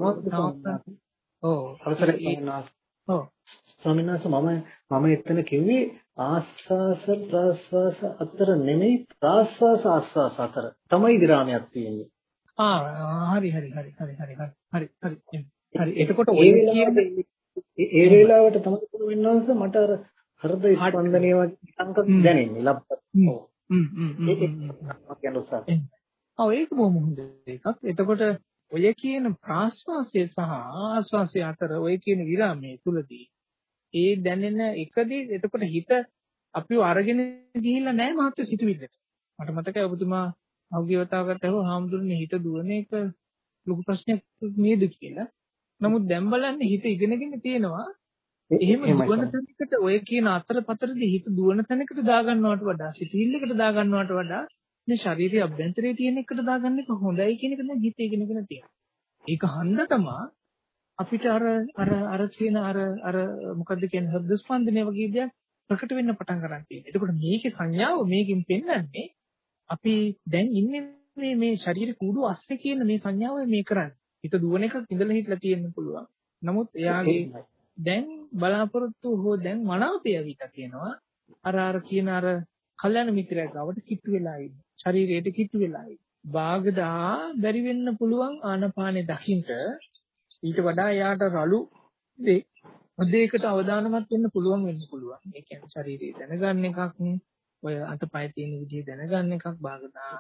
ඔව් අවසරයි ඔව් ස්වාමීන් වහන්සේ මම මම එතන කිව්වේ ආස්වාස ප්‍රාස්වාස අතර නෙමෙයි ප්‍රාස්වාස ආස්වාස අතර තමයි විරාමයක් තියෙන්නේ. ආ හරි හරි හරි හරි හරි හරි හරි හරි එතකොට ඔය කියන්නේ ඒ වේලාවට තමයි වෙනවස මට අර හෘද ස්පන්දනය වගේ සංකල්ප දැනෙන්නේ ලබ්බත්. ඔව්. හ්ම් හ්ම් හ්ම්. ඔව් ඒක බොහොම හොඳ එකක්. එතකොට ඔය කියන ප්‍රාශ්වාසය සහ ආශ්වාසය අතර ඔය කියන විරාමයේ තුලදී ඒ දැනෙන එකදී එතකොට හිත අපිව අරගෙන ගිහිල්ලා නැහැ මාත්‍ය සිතුවිල්ලට. මට මතකයි ඔබතුමා අවගියවතාවකට අහුව හාමුදුරනේ හිත දුවන එක ලොකු ප්‍රශ්නයක් නේද කියලා. නමුත් දැන් බලන්න හිත ඉගෙනගෙන තියෙනවා. එහෙම දුවන තැනකට ඔය කියන අතරපතරදී හිත දුවන තැනකට දාගන්නවට වඩා සිතුවිල්ලකට දාගන්නවට වඩා මේ ශාරීරික අභ්‍යන්තරයේ තියෙන එකට දාගන්න එක හොඳයි කියන එක දැන් හිත ඉගෙනගෙන තියෙනවා. ඒක හන්ද තමයි අපිට අර අර අර කියන අර අර මොකද්ද කියන්නේ හෘද ස්පන්දනය වගේ දේක් ප්‍රකට වෙන්න පටන් ගන්න තියෙනවා. එතකොට මේකේ සංඥාව මේකෙන් පෙන්වන්නේ අපි දැන් ඉන්නේ මේ මේ ශරීර කූඩු අස්සේ කියන මේ සංඥාව මේ කරන්නේ. හිත දුවන එකක් ඉඳලා හිටලා තියෙන්න පුළුවන්. නමුත් එයාගේ දැන් බලාපොරොත්තු හෝ දැන් මනාපය විතර කියනවා අර අර කියන අර කල්යන මිත්‍රයෙක් ගාවට කිට්ටු වෙලා ඉන්න. ශරීරයට කිට්ටු වෙලා ඉන්න. බාගදා බැරි වෙන්න පුළුවන් ආනපානේ දකින්න ඊට වඩා එයාට රළු දෙයකට අවධානමත් වෙන්න පුළුවන් වෙන්න පුළුවන්. ඒ කියන්නේ ශරීරය දැනගන්න එකක්, ඔය අතපය තියෙන විදිහ දැනගන්න එකක්, බාගදා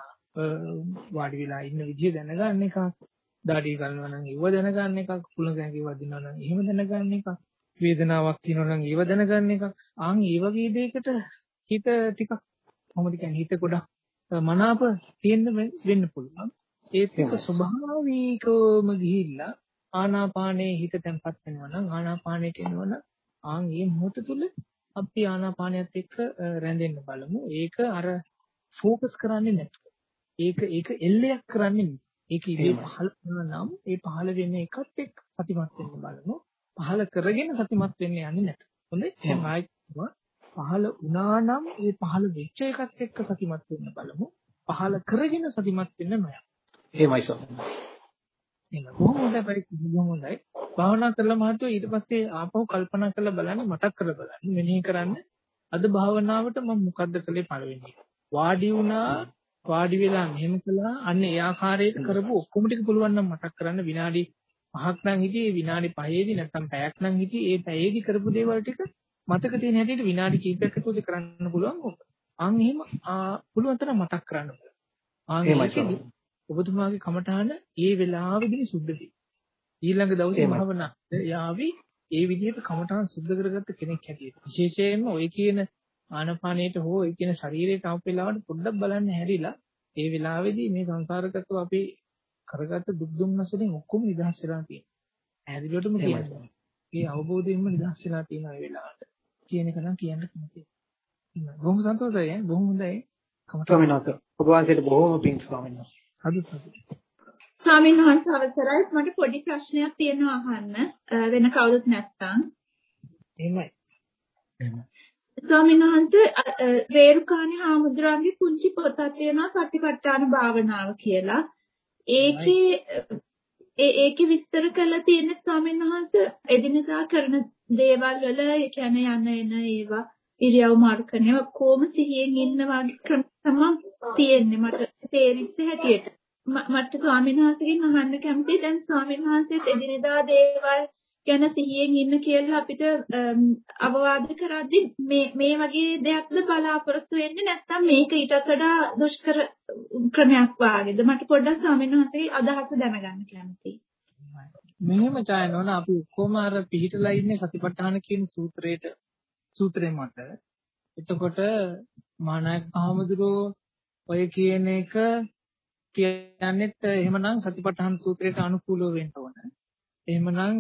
වාඩි වෙලා ඉන්න විදිහ දැනගන්න එකක්, දාඩිය ගන්නවා නම් ඒව දැනගන්න එකක්, කුලඟැඟි වදිනවා නම් එහෙම දැනගන්න එකක්, වේදනාවක් තියෙනවා නම් ඒව දැනගන්න එකක්. ආන් ඒ වගේ දෙයකට හිත ටිකක් කොහොමද කියන්නේ හිත ගොඩක් මනාප තියෙන්න වෙන්න පුළුවන්. ඒත් එක ස්වභාවිකවම ගිහිල්ලා ආනාපානයේ හිත තැම්පත් වෙනවා නම් ආනාපානයට එනවා නම් ආන් මේ මොහොත තුල අපි ආනාපානයත් එක්ක රැඳෙන්න බලමු. ඒක අර ફોકસ කරන්නේ නැතුව. ඒක ඒක එල්ලයක් කරන්නේ නෙමෙයි. ඒක ඉතින් පහළ වෙනවා නම් ඒ පහළ වෙන එකත් එක්ක සතිමත් වෙන්න බලමු. පහළ කරගෙන සතිමත් වෙන්න යන්නේ නැත. හොඳයි. දැන් ආයෙත් පහළ වුණා නම් ඒ පහළ වෙච්ච එකත් එක්ක සතිමත් වෙන්න බලමු. පහළ කරගෙන සතිමත් වෙන්න නෑ. එහෙමයි ස්වාමීන්. එහෙනම් බොහොම හොඳයි පරිපූර්ණ බොහොම හොඳයි. භාවනා කරලා මහත්තයෝ ඊට පස්සේ ආපහු කල්පනා කරලා බලන්න මතක් කරලා බලන්න මෙනෙහි කරන්න. අද භාවනාවට මම මොකද්ද කළේ පළවෙනි. වාඩි වුණා වාඩි වෙලා මෙහෙම කළා අන්න ඒ ආකාරයට කරපු ඔක්කොම ටික පුළුවන් නම් මතක් කරන්න විනාඩි පහක් නම් හිටියේ විනාඩි පහේදී නැත්නම් පැයක් නම් හිටියේ ඒ පැයේදී කරපු දේවල් ටික මතක තියෙන හැටියට විනාඩි කිහිපයක් ඇතුළත කරන්න පුළුවන් ඕක. ආන් එහෙම පුළුවන් තරම් මතක් කරන්න බලන්න. ආන් ඒකදී ඔබතුමාගේ කමඨාන ඒ වෙලාවෙදී සුද්ධ වෙයි. ඊළඟ දවසේ භාවනා යාවි ඒ විදිහට කමඨාන් සුද්ධ කරගත්ත කෙනෙක් හැටියට. විශේෂයෙන්ම ඔය කියන ආනපානයට හෝ ඔය කියන ශරීරයට ආපු වෙලාවට පොඩ්ඩක් බලන්න හැරිලා ඒ වෙලාවේදී මේ සංසාරගතව අපි කරගත්ත දුක් දුම්නස් වලින් ඔක්කොම නිදහස් වෙලා තියෙනවා. ඇහැදිලිවටම කියනවා. මේ අවබෝධයෙන්ම නිදහස් වෙලා තියෙන ඒ වෙලාවට කියන එක නම් කියන්න කැමතියි. බොහොම සන්තෝෂයි ඈ බොහොම හොඳයි. ස්වාමීන් වහන්සේ ඔබ වහන්සේට බොහොම පිං ස්වාමීන් වහන්සේ. හරි සරි. ස්වාමීන් වහන්සේ අවසරයි මට පොඩි ප්‍රශ්නයක් තියෙනවා අහන්න වෙන කවුරුත් නැත්තම්. එහෙමයි. එහෙමයි. ස්වාමීන් වහන්සේ රේරුකාණේ හාමුදුරන්ගේ පුංචි පොතක් තියෙනවා සතිපට්ඨාන භාවනාව කියලා. ඒකේ ඒ ඒකේ විස්තර කරලා තියෙන ස්වාමීන් වහන්සේ එදිනදා කරන දේවල් වල ඒ කියන්නේ යන එන ඒවා ඉරියව් මාර්ගනේ කොහොම සිහියෙන් ඉන්න වගේ ක්‍රම තමයි තියෙන්නේ මට තේරිච්ච හැටියට. මට ස්වාමීන් වහන්සේගෙන් අහන්න කැමතියි දැන් ස්වාමීන් වහන්සේත් එදිනදා දේවල් ගැන සිහියෙන් ඉන්න කියලා අපිට අවවාද කරද්දී මේ මේ වගේ දෙයක්ද බලාපොරොත්තු වෙන්නේ නැත්නම් මේක ඊටත් වඩා දුෂ්කර ක්‍රමයක් වාගේද මට පොඩ්ඩක් ස්වාමීන් වහන්සේගේ අදහස දැනගන්න කැමතියි. මෙහෙම ඡායනෝන අපි කොහොම අර පිළිහිටලා ඉන්නේ සතිපට්ඨාන කියන සූත්‍රයට සූත්‍රේ මත. එතකොට මානායක හාමුදුරුවෝ ඔය කියන එක කියන්නේත් එහෙමනම් සතිපට්ඨාන සූත්‍රයට අනුකූලව වෙන්න ඕන. එහෙමනම්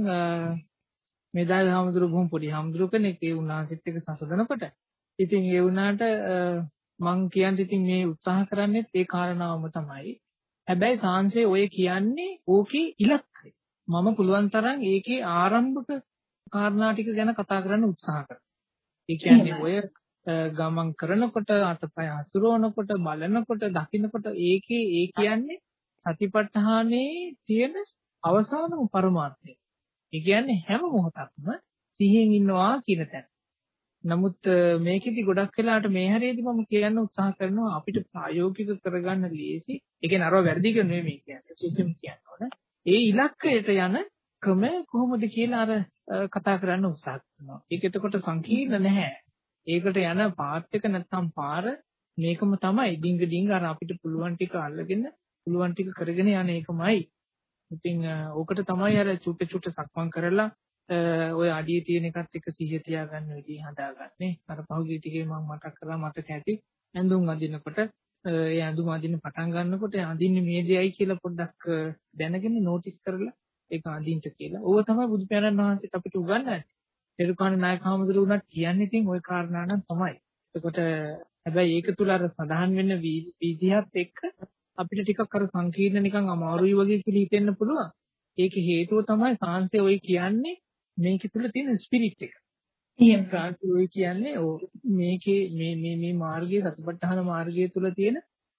මේදායි හාමුදුරුවෝ බොහොම පොඩි හාමුදුරුවෝ කෙනෙක් ඒ උන්වහන්සේත් එක්ක සසඳනකොට ඉතින් ඒ වුණාට මම කියන්නේ ඉතින් මේ උත්සාහ කරන්නේ ඒ කාරණාවම තමයි. හැබැයි සාංශේ ඔය කියන්නේ ඕකේ ඉලක්කය. මම පුළුවන් තරම් ඒකේ ආරම්භක කාරණා ටික ගැන කතා කරන්න උත්සාහ කරනවා. ඒ කියන්නේ ඔය ගමන් කරනකොට අතපය හසුරවනකොට බලනකොට දකින්නකොට ඒකේ ඒ කියන්නේ සතිපට්ඨානයේ තියෙන අවසානම පරමාර්ථය. ඒ කියන්නේ හැම මොහොතක්ම සිහියෙන් ඉන්නවා කියන තැන. නමුත් මේකෙදි ගොඩක් වෙලාවට මේ හැරෙදි මම කියන්න උත්සාහ කරනවා අපිට ප්‍රායෝගික කරගන්න ලේසි. ඒ කියන්නේ අරව වැරදි කරන නෙමෙයි කියන්නේ. සිස්ටම් කියනවනේ. ඒ ඉලක්කයට යන ක්‍රමය කොහොමද කියලා අර කතා කරන්න උත්සාහ කරනවා. ඒක එතකොට සංකීර්ණ නැහැ. ඒකට යන පාත් එක නැත්තම් පාර මේකම තමයි. ඩිංග ඩිංග අර අපිට පුළුවන් ටික අල්ලගෙන පුළුවන් ටික කරගෙන යන එකමයි. ඉතින් ඕකට තමයි අර චුට්ට චුට්ට සක්මන් කරලා ඔය අඩියේ තියෙන එකත් එක්ක සිහිය තියාගන්න විදිහ හදාගන්නේ. අර පහුගිය ටිකේ මම මතක් කරා මතක ඇති. ඇඳුම් අඳිනකොට ඒ ඇඳුම් අඳින්න පටන් ගන්නකොට අඳින්නේ මේ දෙයයි කියලා පොඩ්ඩක් දැනගෙන නෝටිස් කරලා ඒක අඳින්න කියලා. ඕක තමයි බුදු පියාණන් වහන්සේත් අපිට උගන්වන්නේ. පෙරකාණ නායක හමුදුරු උනත් කියන්නේ ඉතින් ওই කාරණා නම් තමයි. එතකොට හැබැයි ඒක තුල අර සඳහන් වෙන විදිහත් එක්ක අපිට ටිකක් අර සංකීර්ණ නිකන් අමාරුයි වගේ කියලා හිතෙන්න පුළුවන්. ඒක හේතුව තමයි සාංශය ඔය කියන්නේ මේක තුල තියෙන ස්පිරිට් එක. එහෙනම් සාංශය ඔය කියන්නේ මේකේ මේ මේ මේ මාර්ගයේ සතිපට්ඨාන මාර්ගය තුල තියෙන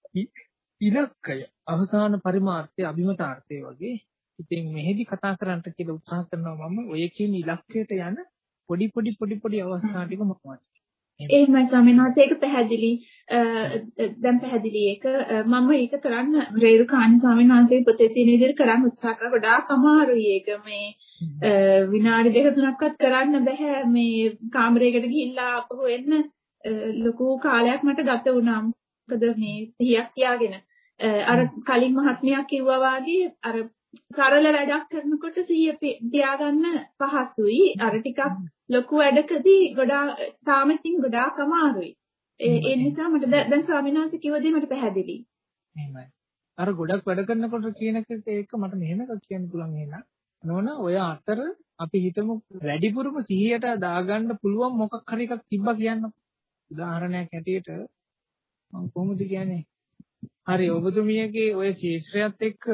ඉලක්කය අවසාන පරිමාර්ථය අභිමතාර්ථය වගේ. ඉතින් මෙහෙදි කතා කරන්නට කියලා උත්සාහ කරනවා මම ඔය කියන ඉලක්කයට යන පොඩි පොඩි පොඩි පොඩි අවස්ථා ටික මොකක්ද? එහෙමයි ස්වාමීන් වහන්සේ ඒක පැහැදිලි දැන් පැහැදිලි ඒක මම ඒක කරන්න රේරුකාණි ස්වාමීන් වහන්සේ පොතේ තියෙන විදිහට කරන්න උත්සාහ කරා ගොඩාක් අමාරුයි ඒක මේ විනාඩි දෙක තුනක්වත් කරන්න බෑ මේ කාමරයකට ගිහිල්ලා ආපහු එන්න ලොකු කාලයක් මට ගත වුණා මොකද මේ සිහියක් තියාගෙන අර කලින් මහත්මයා කිව්වා වාගේ අර සරල වැඩක් කරනකොට සිහිය තියාගන්න පහසුයි අර ටිකක් ලොකු වැඩකදී ගොඩාක් තාම ඉතින් ගොඩාක් අමාරුයි. ඒ නිසා මට දැන් ස්වාමීන් වහන්සේ කිව්ව දේ මට පැහැදිලි. එහෙමයි. අර ගොඩක් වැඩ කරනකොට කියන එක මට මෙහෙම එකක් කියන්න පුළුවන් එහෙනම්. නෝන ඔය අතර අපි හිතමු වැඩිපුරම සිහියට දාගන්න පුළුවන් මොකක් හරි එකක් තිබ්බා කියන්න. උදාහරණයක් ඇටියට මම කොහොමද කියන්නේ? හරි ඔබතුමියගේ ඔය ශීශ්‍රයත් එක්ක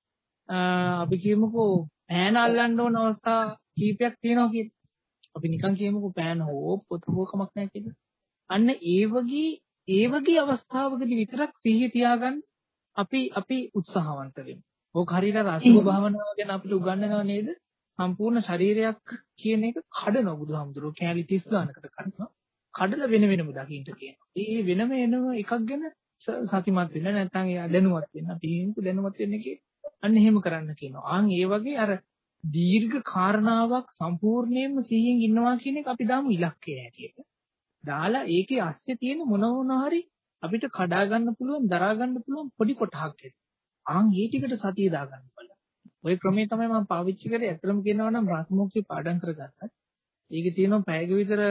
අපි කියමුකෝ පෑන අල්ලන්න ඕන අවස්ථා කීපයක් තියෙනවා කියලා. අපි නිකන් කියමුකෝ පෑන හෝ පොත හෝ කමක් නැහැ කියලා. අන්න ඒ වගේ ඒ වගේ අවස්ථාවකදී විතරක් සිහිය තියාගන්න අපි අපි උත්සාහවන්ත වෙමු. ඕක හරියට රාසුභ භාවනාව ගැන අපිට උගන්වනවා නේද? සම්පූර්ණ ශරීරයක් කියන එක කඩනවා බුදුහාමුදුරුවෝ කැලි තිස් ගානකට කඩනවා. කඩලා වෙන වෙනම දකින්න කියනවා. ඒ වෙනම එනම එකක් ගැන සතිමත් වෙන්න නැත්නම් එයා දැනුවත් වෙන්න. අපි හින්දු දැනුවත් වෙන්න කියේ. අන්න එහෙම කරන්න කියනවා. ආන් ඒ වගේ අර දීර්ඝ කාරණාවක් සම්පූර්ණයෙන්ම සිහියෙන් ඉන්නවා කියන එක අපි දාමු ඉලක්කය හැටියට. දාලා ඒකේ ඇස්සේ තියෙන මොන මොන හරි අපිට කඩා ගන්න පුළුවන්, දරා ගන්න පුළුවන් පොඩි කොටහක් ඇති. ආන් ඒ ටිකට සතිය දාගන්න බලන්න. ওই ක්‍රමය තමයි මම පාවිච්චි කරේ. ඇත්තටම කියනවා නම් බ්‍රහ්මෝක්ෂේ පාඩම් කරගත්තා. ඒකේ තියෙනවා පැයක විතර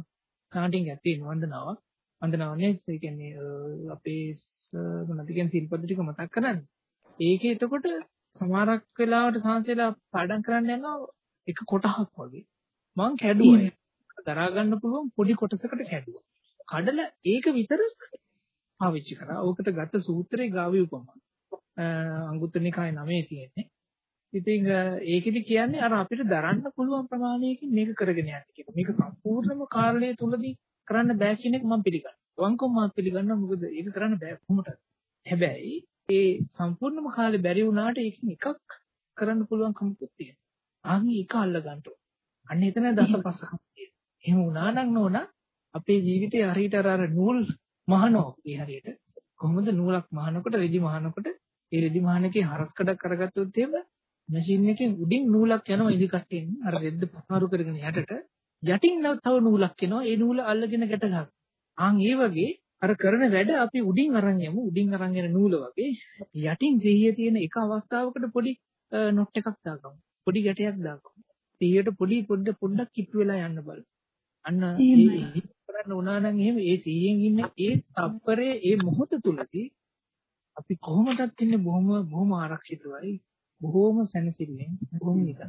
කාටින් ඇති වන්දනාවක්. වන්දනාවනේ ඒ කියන්නේ අපේ මොනවද කියන සිල්පද ටික මතක් කරන්නේ. ඒකේ එතකොට සමහරක් වෙලාවට සාංශයලා පාඩම් කරන්න යනවා එක කොටහක් වගේ. මං කැඩුවා. දරා ගන්න පුළුවන් පොඩි කොටසකට කැඩුවා. කඩලා ඒක විතරක් පාවිච්චි කරා. ඕකට ගත සූත්‍රයේ ගාවි උපමා. අංගුත්තර නිකායේ නවයේ තියෙන්නේ. ඉතින් ඒකෙදි කියන්නේ අර අපිට දරන්න පුළුවන් ප්‍රමාණයකින් මේක කරගෙන යන්න කියලා. මේක සම්පූර්ණම කාර්යය තුලදී කරන්න බෑ කියන එක මම පිළිගන්නවා. වංකම් මම පිළිගන්නවා මොකද ඒක කරන්න බෑ කොහොමද? හැබැයි ඒ සම්පූර්ණම කාලේ බැරි වුණාට ඒකෙන් එකක් කරන්න පුළුවන් කමකුත් තියෙනවා. අහන් ඒක අල්ල ගන්න ඕන. අන්න එතන දසපස්සකම් තියෙනවා. එහෙම වුණා නම් නෝන අපේ ජීවිතේ හරියට අර නූල් මහනෝ ඒ හරියට කොහොමද නූලක් මහනකොට රෙදි මහනකොට ඒ රෙදි මහනකේ හරස් කඩක් කරගත්තොත් එහෙම මැෂින් එකෙන් උඩින් නූලක් යනවා ඉදි කට්ටෙන් අර රෙද්ද පහරු කරගෙන යටට යටින් තව නූලක් එනවා ඒ නූල අල්ලගෙන ගැට ගන්නවා. ආන් ඒ වගේ අර කරන වැඩ අපි උඩින් අරන් යමු උඩින් අරන් යන නූල වගේ යටින් සිහිය තියෙන එක අවස්ථාවකට පොඩි නොට් එකක් දාගමු පොඩි ගැටයක් දාගමු සිහියට පොඩි පොඩ පොඩ්ඩක් කිට්ටු වෙලා යන්න බලමු අන්න ඒ කරන්න උනා නම් එහෙම ඒ සිහියෙන් ඉන්න ඒ තප්පරේ ඒ මොහොත තුලදී අපි කොහොමදත් ඉන්නේ බොහොම බොහොම ආරක්ෂිතවයි බොහොම සැනසෙල්ලෙන් බොහොම නිකන්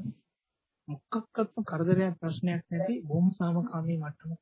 මොකක්වත්ම කරදරයක් ප්‍රශ්නයක් නැති බොහොම සාමකාමී මට්ටමක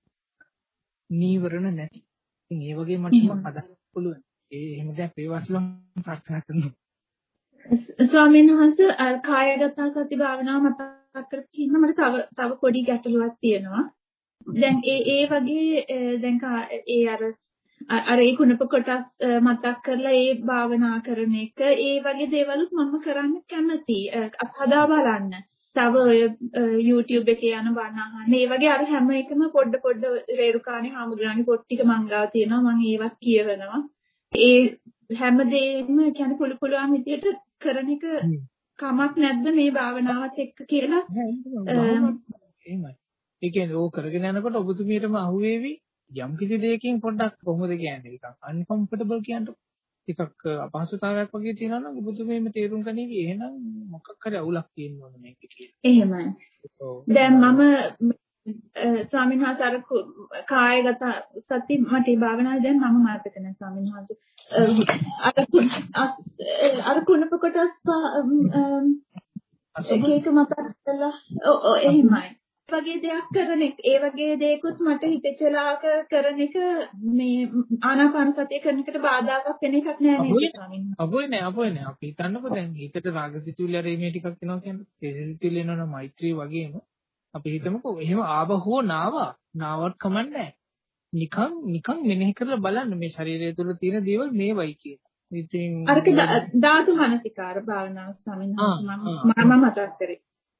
නීවරණ නැති. ඉතින් ඒ වගේ මට්ටමක් හදන්න පුළුවන්. ඒ එහෙම දැන් වේවාස්ලම් ප්‍රාර්ථනා කරනවා. ස්වාමීන් වහන්සේ කායගත සති භාවනාව මතක් කරගෙන මට තව තව පොඩි ගැටලුවක් තියෙනවා. දැන් ඒ ඒ වගේ දැන් ඒ අර අර ඒ කුණප කොටස් මතක් කරලා ඒ භාවනා කරන එක ඒ වගේ දේවලුත් මම කරන්න කැමතියි. අත්හදා බලන්න. තව YouTube එකේ යන බණ අහන්න. ඒ වගේ අර හැම එකම පොඩ පොඩ රේරුකාණේ හාමුදුරන්ගේ පොත් ටික මං ගාව තියෙනවා. මම ඒවත් කියවනවා. ඒ හැමදේම කියන්නේ පුළු පුළුවන් විදියට කරන එක කමක් නැද්ද මේ භාවනාවත් එක්ක කියලා? එහෙමයි. ඒ කියන්නේ ඕක කරගෙන යනකොට ඔබතුමීටම අහුවේවි යම් කිසි දෙයකින් පොඩ්ඩක් කොහොමද කියන්නේ ටිකක් අන්කම්ෆර්ටබල් කියන්න ටිකක් අපහසුතාවයක් වගේ තියෙනවා නම් ඔබතුමීම තේරුම් ගනිවි එහෙනම් මොකක් හරි අවුලක් තියෙනවා මේක කියලා. එහෙමයි. දැන් මම ස්වාමීන් වහන්සේ අර කායගත සති මට භාවනාව දැන් මම මතක නැහැ ස්වාමීන් වහන්සේ. අර අර කුණප කොටස් ඒක මතක් කරලා ඔව් එහෙමයි. වගේ දෙයක් කරන එක ඒ වගේ දෙයක්ත් මට හිතෙච්චලාක කරන එක මේ ආනාපාන සතිය කරන එකට බාධාවක් වෙන එකක් නෑ නේද ස්වාමීන් වහන්සේ? අපොයි නෑ අපොයි නෑ අපි හිතන්නකෝ දැන් හිතට රාගසිතුවිලි අර මේ ටිකක් එනවා කියන්නේ තේසසිතුවිලි එනවා මෛත්‍රී වගේම අපි හිතමුකෝ එහෙම ආව හෝ නාවා නාවත් කමන්නේ නිකන් නිකන් මෙනෙහි කරලා බලන්න මේ ශරීරය තුළ තියෙන දේවල් මේවයි කියලා. ඉතින් අරක ධාතු මනසිකාර භාවනාව ස්වාමීන් වහන්සේ මම මම මතක් කරේ.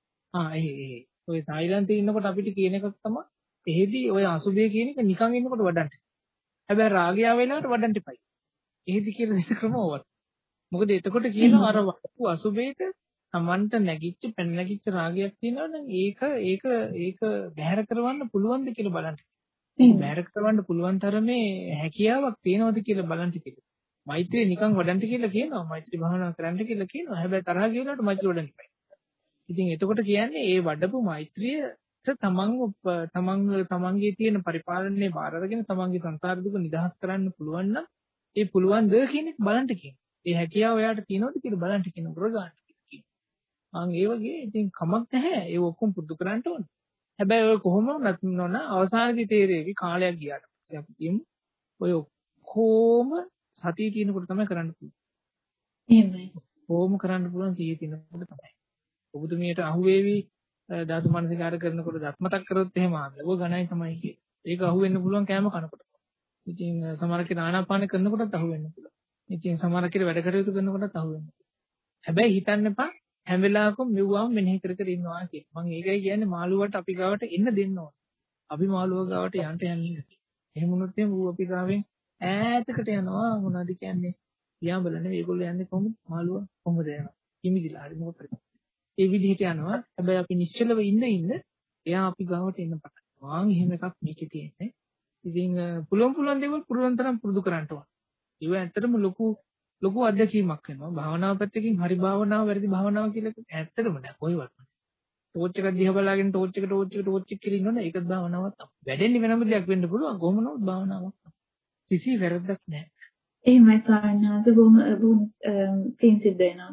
ආ ඒ ඒ ඔය තායිලන්තේ ඉන්නකොට අපිට කියන එකක් තමයි එහෙදි ඔය අසුබේ කියන එක නිකන් ඉන්නකොට වඩන්න. හැබැයි රාගය වෙලාවට වඩන්න එපයි. එහෙදි කියලා දෙස ක්‍රම ඕවත්. මොකද එතකොට කියනවා අර වස්තු අසුබේට Tamanට නැගිච්ච පැන නැගිච්ච රාගයක් තියෙනවා නම් ඒක ඒක ඒක බැහැර කරවන්න පුළුවන්ද කියලා බලන්න. බැහැර කරවන්න පුළුවන් තරමේ හැකියාවක් තියෙනවද කියලා බලන්න කියලා. මෛත්‍රිය නිකන් වඩන්න කියලා කියනවා. මෛත්‍රී භාවනාව කරන්න කියලා කියනවා. හැබැයි තරහ ගියලාට මෛත්‍රිය වඩන්න එපයි. ඉතින් එතකොට කියන්නේ ඒ වඩපු මෛත්‍රියට තමන් තමන් තමන්ගේ තියෙන පරිපාලනයේ බාර අරගෙන තමන්ගේ සංසාර දුක නිදහස් කරන්න පුළුවන් නම් ඒ පුළුවන් ද කියන එක බලන්න කියනවා. ඒ හැකියාව එයාට තියෙනවද කියලා බලන්න කියන ප්‍රගාන කියනවා. ආන් ඒ වගේ ඉතින් කමක් නැහැ. ඒ ඔක්කොම පුරුදු කරන්න ඕනේ. හැබැයි ඔය කොහොම නැත්නම් අවසානයේදී තේරෙවි කාලයක් ගියාට පස්සේ අපි කියමු ඔය කොහොම සතිය තියෙනකොට තමයි කරන්න පුළුවන්. එහෙමයි. කොහොම කරන්න පුළුවන් සිහිය තියෙනකොට තමයි. ඔබතුමියට අහුවේවි ධාතු මනසිකාර කරනකොට දත් මතක් කරොත් එහෙම ආවලව ගණයි තමයි කියේ. ඒක අහුවෙන්න පුළුවන් කෑම කනකොට. ඉතින් සමහර කෙනා ආනාපාන කරනකොටත් අහුවෙන්න පුළුවන්. ඉතින් සමහර කෙනා වැඩ කටයුතු කරනකොටත් අහුවෙන්න. හැබැයි හිතන්න එපා හැම වෙලාවකම මෙව්වම මෙනෙහි කර කර ඉන්නවා කියලා. මම ඒකයි කියන්නේ මාළුවට අපි ගාවට එන්න දෙන්න ඕන. අපි මාළුව ගාවට යන්න යන්නේ. එහෙම වුණොත් එහෙම ඌ අපි ගාවෙන් ඈතකට යනවා මොනවද කියන්නේ? පියා බලන්නේ මේගොල්ලෝ යන්නේ කොහොමද? මාළුව කොහොමද යනවා? කිමිදිලා හරි මොකද? ඒ විදිහට යනවා. හැබැයි අපි නිශ්චලව ඉන්න ඉන්න එයා අපි ගාවට එන්න පටන් ගන්නවා. ආන් එහෙම එකක් මේකේ තියෙන්නේ. ඉතින් පුළුවන් පුළුවන් දේවල් පුළුවන් තරම් පුරුදු කරන්න ඕන. ඒක ඇත්තටම ලොකු ලොකු අත්දැකීමක් වෙනවා. භාවනාව පැත්තකින් හරි භාවනාව වැරදි භාවනාව කියලා ඇත්තටම නෑ කොහෙවත්. ටෝච් එක දිහා බලාගෙන ටෝච් එක ටෝච් එක ටෝච් එක කියලා ඉන්නවනේ ඒකත් භාවනාවක් තමයි. වැඩෙන්නේ වෙනම දෙයක් වෙන්න පුළුවන්. කොහොම නමුත් භාවනාවක්. කිසි වැරද්දක් නෑ. එහෙමයි සාරණාද බොහොම බොහොම පින් සිද්ධ වෙනවා.